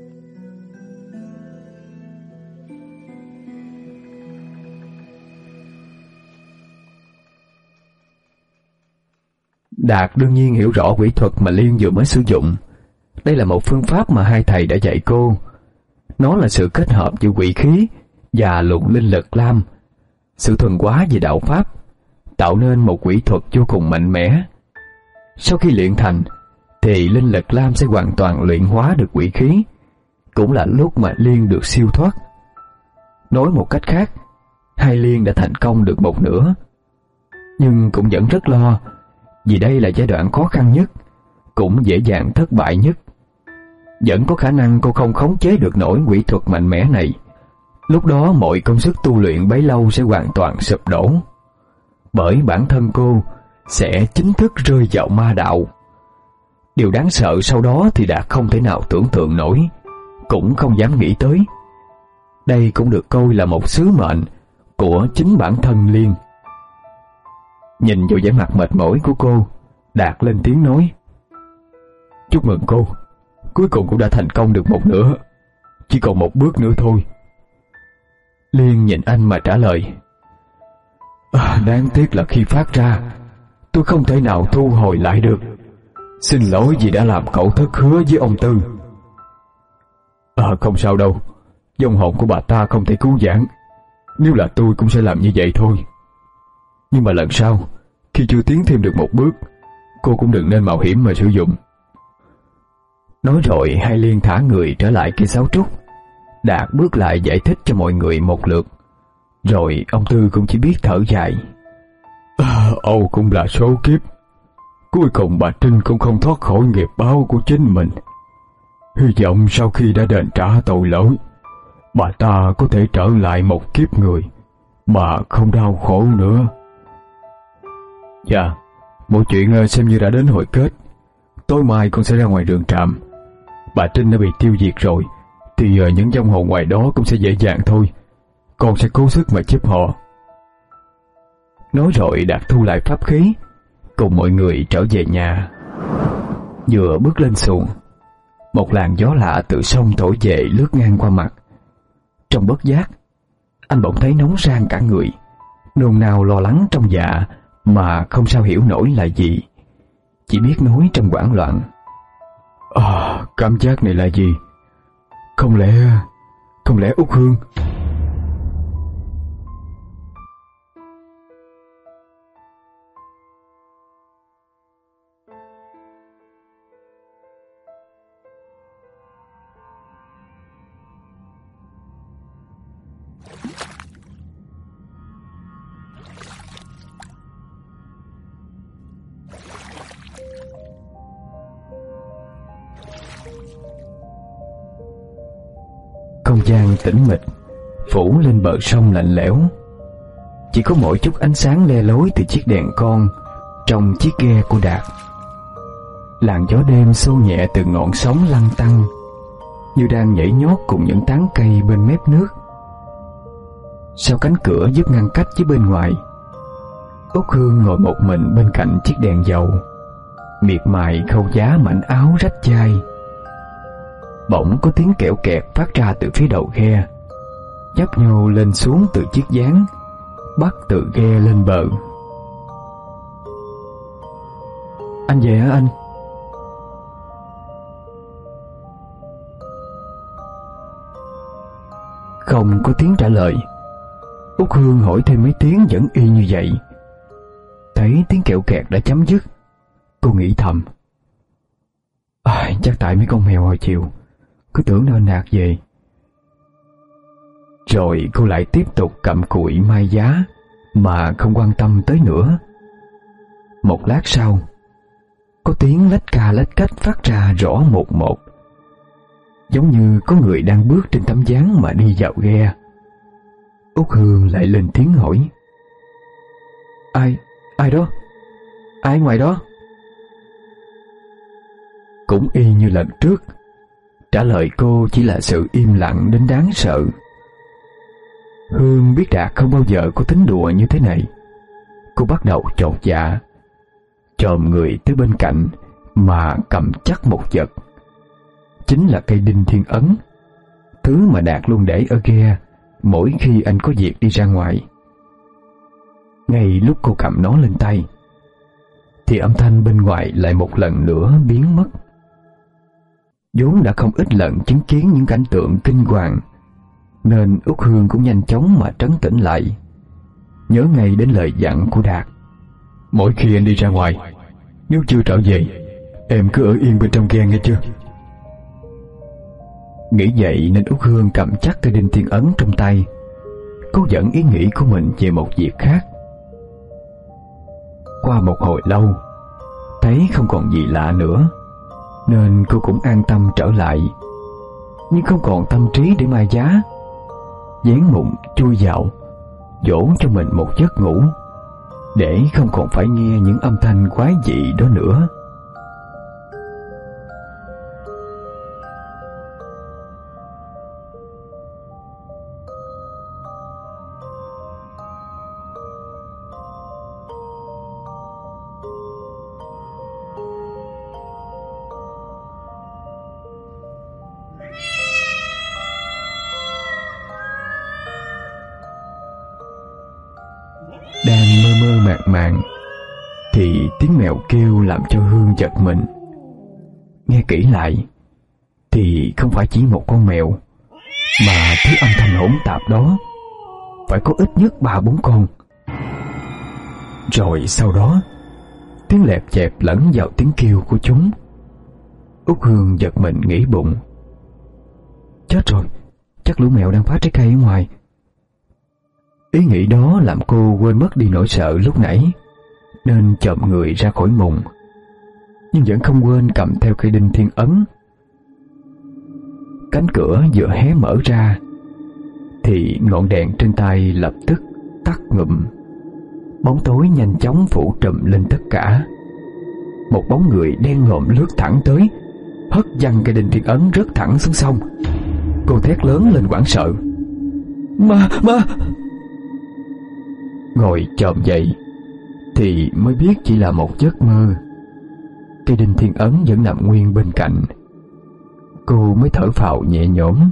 Đạt đương nhiên hiểu rõ quỷ thuật mà Liên vừa mới sử dụng. Đây là một phương pháp mà hai thầy đã dạy cô. Nó là sự kết hợp giữa quỷ khí và luồng linh lực lam, sự thuần hóa về đạo pháp, tạo nên một quỷ thuật vô cùng mạnh mẽ. Sau khi luyện thành thì linh lực lam sẽ hoàn toàn luyện hóa được quỷ khí, cũng là lúc mà Liên được siêu thoát. Nói một cách khác, hai Liên đã thành công được một nửa. Nhưng cũng vẫn rất lo, vì đây là giai đoạn khó khăn nhất, cũng dễ dàng thất bại nhất. Vẫn có khả năng cô không khống chế được nổi quỷ thuật mạnh mẽ này. Lúc đó mọi công sức tu luyện bấy lâu sẽ hoàn toàn sụp đổ, bởi bản thân cô sẽ chính thức rơi vào ma đạo. Điều đáng sợ sau đó thì Đạt không thể nào tưởng tượng nổi, cũng không dám nghĩ tới. Đây cũng được coi là một sứ mệnh của chính bản thân Liên. Nhìn vào vẻ mặt mệt mỏi của cô, Đạt lên tiếng nói: "Chúc mừng cô, cuối cùng cũng đã thành công được một nửa, chỉ còn một bước nữa thôi." Liên nhìn anh mà trả lời: à, "Đáng tiếc là khi phát ra, tôi không thể nào thu hồi lại được. Xin lỗi vì đã làm cậu thất hứa với ông Tư." À, không sao đâu, vong hồn của bà ta không thể cứu vãn. Nếu là tôi cũng sẽ làm như vậy thôi. Nhưng mà lần sau, khi chưa tiến thêm được một bước, cô cũng đừng nên mạo hiểm mà sử dụng. Nói rồi hai Liên thả người trở lại cây sáo trúc. Đạt bước lại giải thích cho mọi người một lượt, rồi ông Tư cũng chỉ biết thở dài. À, Âu cũng là số kiếp. Cuối cùng bà Trinh cũng không thoát khỏi nghiệp báo của chính mình. Hy vọng sau khi đã đền trả tội lỗi, bà ta có thể trở lại một kiếp người mà không đau khổ nữa. Dạ, mọi chuyện xem như đã đến hồi kết. Tối mai con sẽ ra ngoài rừng trạm. Bà Trinh đã bị tiêu diệt rồi, thì những vong hồn ngoài đó cũng sẽ dễ dàng thôi. Con sẽ cố sức mà giúp họ. Nói rồi Đạt thu lại pháp khí, cùng mọi người trở về nhà. Vừa bước lên xuồng, một làn gió lạ từ sông thổi về lướt ngang qua mặt. Trong bất giác, anh bỗng thấy nóng rang cả người, nôn nao lo lắng trong dạ mà không sao hiểu nổi là gì, chỉ biết nói trong hoảng loạn: À, cảm giác này là gì? Không lẽ... không lẽ Út Hương? Không gian tĩnh mịch phủ lên bờ sông lạnh lẽo, chỉ có mỗi chút ánh sáng le lói từ chiếc đèn con trong chiếc ghe của Đạt. Làn gió đêm xô nhẹ từ ngọn sóng lăn tăn, như đang nhảy nhót cùng những tán cây bên mép nước. Sau cánh cửa giúp ngăn cách với bên ngoài, Út Hương ngồi một mình bên cạnh chiếc đèn dầu, miệt mài khâu vá mảnh áo rách chai. Bỗng có tiếng kẽo kẹt phát ra từ phía đầu ghe, nhấp nhô lên xuống từ chiếc gián, bắt từ ghe lên bờ. Anh về hả anh? Không có tiếng trả lời. Út Hương hỏi thêm mấy tiếng vẫn y như vậy. Thấy tiếng kẹo kẹt đã chấm dứt, cô nghĩ thầm: à, chắc tại mấy con mèo hồi chiều cứ tưởng nó nạt về. Rồi cô lại tiếp tục cặm cụi mai giá mà không quan tâm tới nữa. Một lát sau, có tiếng lách ca lách cách phát ra rõ một một, giống như có người đang bước trên tấm ván mà đi vào ghe. Út Hương lại lên tiếng hỏi: Ai, ai đó? Ai ngoài đó? Cũng y như lần trước, trả lời cô chỉ là sự im lặng đến đáng sợ. Hương biết Đạt không bao giờ có tính đùa như thế này. Cô bắt đầu chột dạ, chồm người tới bên cạnh mà cầm chắc một vật. Chính là cây đinh thiên ấn, thứ mà Đạt luôn để ở ghe mỗi khi anh có việc đi ra ngoài. Ngay lúc cô cầm nó lên tay thì âm thanh bên ngoài lại một lần nữa biến mất. Vốn đã không ít lần chứng kiến những cảnh tượng kinh hoàng, nên Út Hương cũng nhanh chóng mà trấn tĩnh lại, nhớ ngay đến lời dặn của Đạt: Mỗi khi anh đi ra ngoài, nếu chưa trở về, em cứ ở yên bên trong ghe nghe chưa? Nghĩ vậy nên Út Hương cầm chắc cây đinh thiên ấn trong tay, cô dẫn ý nghĩ của mình về một việc khác. Qua một hồi lâu, thấy không còn gì lạ nữa, nên cô cũng an tâm trở lại, nhưng không còn tâm trí để mai giá. Dán mụn chui vào, dỗ cho mình một giấc ngủ, để không còn phải nghe những âm thanh quái dị đó nữa. Đang mơ mơ màng màng thì tiếng mèo kêu làm cho Hương giật mình. Nghe kỹ lại thì không phải chỉ một con mèo, mà thứ âm thanh hỗn tạp đó phải có ít nhất ba bốn con. Rồi sau đó, tiếng lẹp chẹp lẫn vào tiếng kêu của chúng. Út Hương giật mình nghĩ bụng: Chết rồi, chắc lũ mèo đang phá trái cây ở ngoài. Ý nghĩ đó làm cô quên mất đi nỗi sợ lúc nãy, nên chồm người ra khỏi mùng, nhưng vẫn không quên cầm theo cây đinh thiên ấn. Cánh cửa vừa hé mở ra thì ngọn đèn trên tay lập tức tắt ngụm. Bóng tối nhanh chóng phủ trùm lên tất cả. Một bóng người đen ngòm lướt thẳng tới, hất văng cây đinh thiên ấn rớt thẳng xuống sông. Cô thét lớn lên hoảng sợ: Ma, ma! Ngồi chồm dậy thì mới biết chỉ là một giấc mơ. Cây đinh thiên ấn vẫn nằm nguyên bên cạnh. Cô mới thở phào nhẹ nhõm.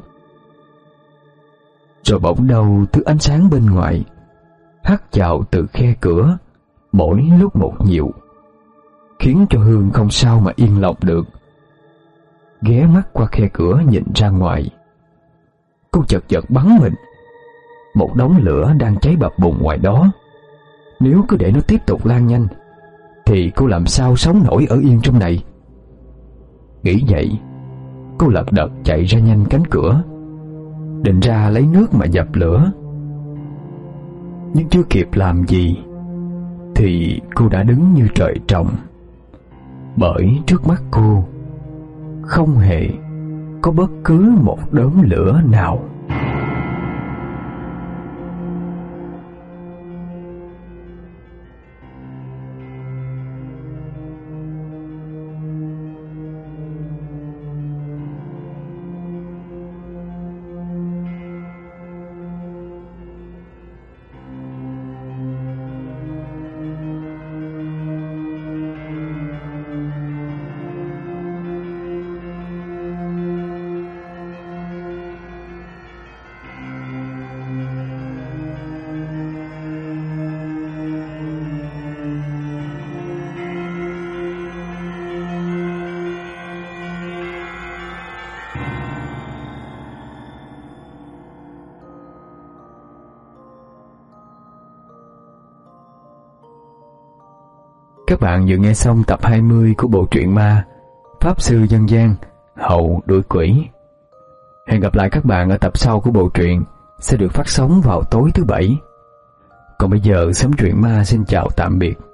Rồi bỗng đâu thứ ánh sáng bên ngoài hắt vào từ khe cửa mỗi lúc một nhiều, khiến cho Hương không sao mà yên lòng được. Ghé mắt qua khe cửa nhìn ra ngoài, cô chợt chợt bắn mình. Một đống lửa đang cháy bập bùng ngoài đó. Nếu cứ để nó tiếp tục lan nhanh thì cô làm sao sống nổi ở yên trong này. Nghĩ vậy, cô lật đật chạy ra nhanh cánh cửa, định ra lấy nước mà dập lửa. Nhưng chưa kịp làm gì thì cô đã đứng như trời trồng, bởi trước mắt cô không hề có bất cứ một đốm lửa nào. Các bạn vừa nghe xong tập hai mươi của bộ truyện ma pháp sư dân gian, hậu đuổi quỷ. Hẹn gặp lại các bạn ở tập sau của bộ truyện sẽ được phát sóng vào tối thứ Bảy. Còn bây giờ Sấm Truyện Ma xin chào tạm biệt.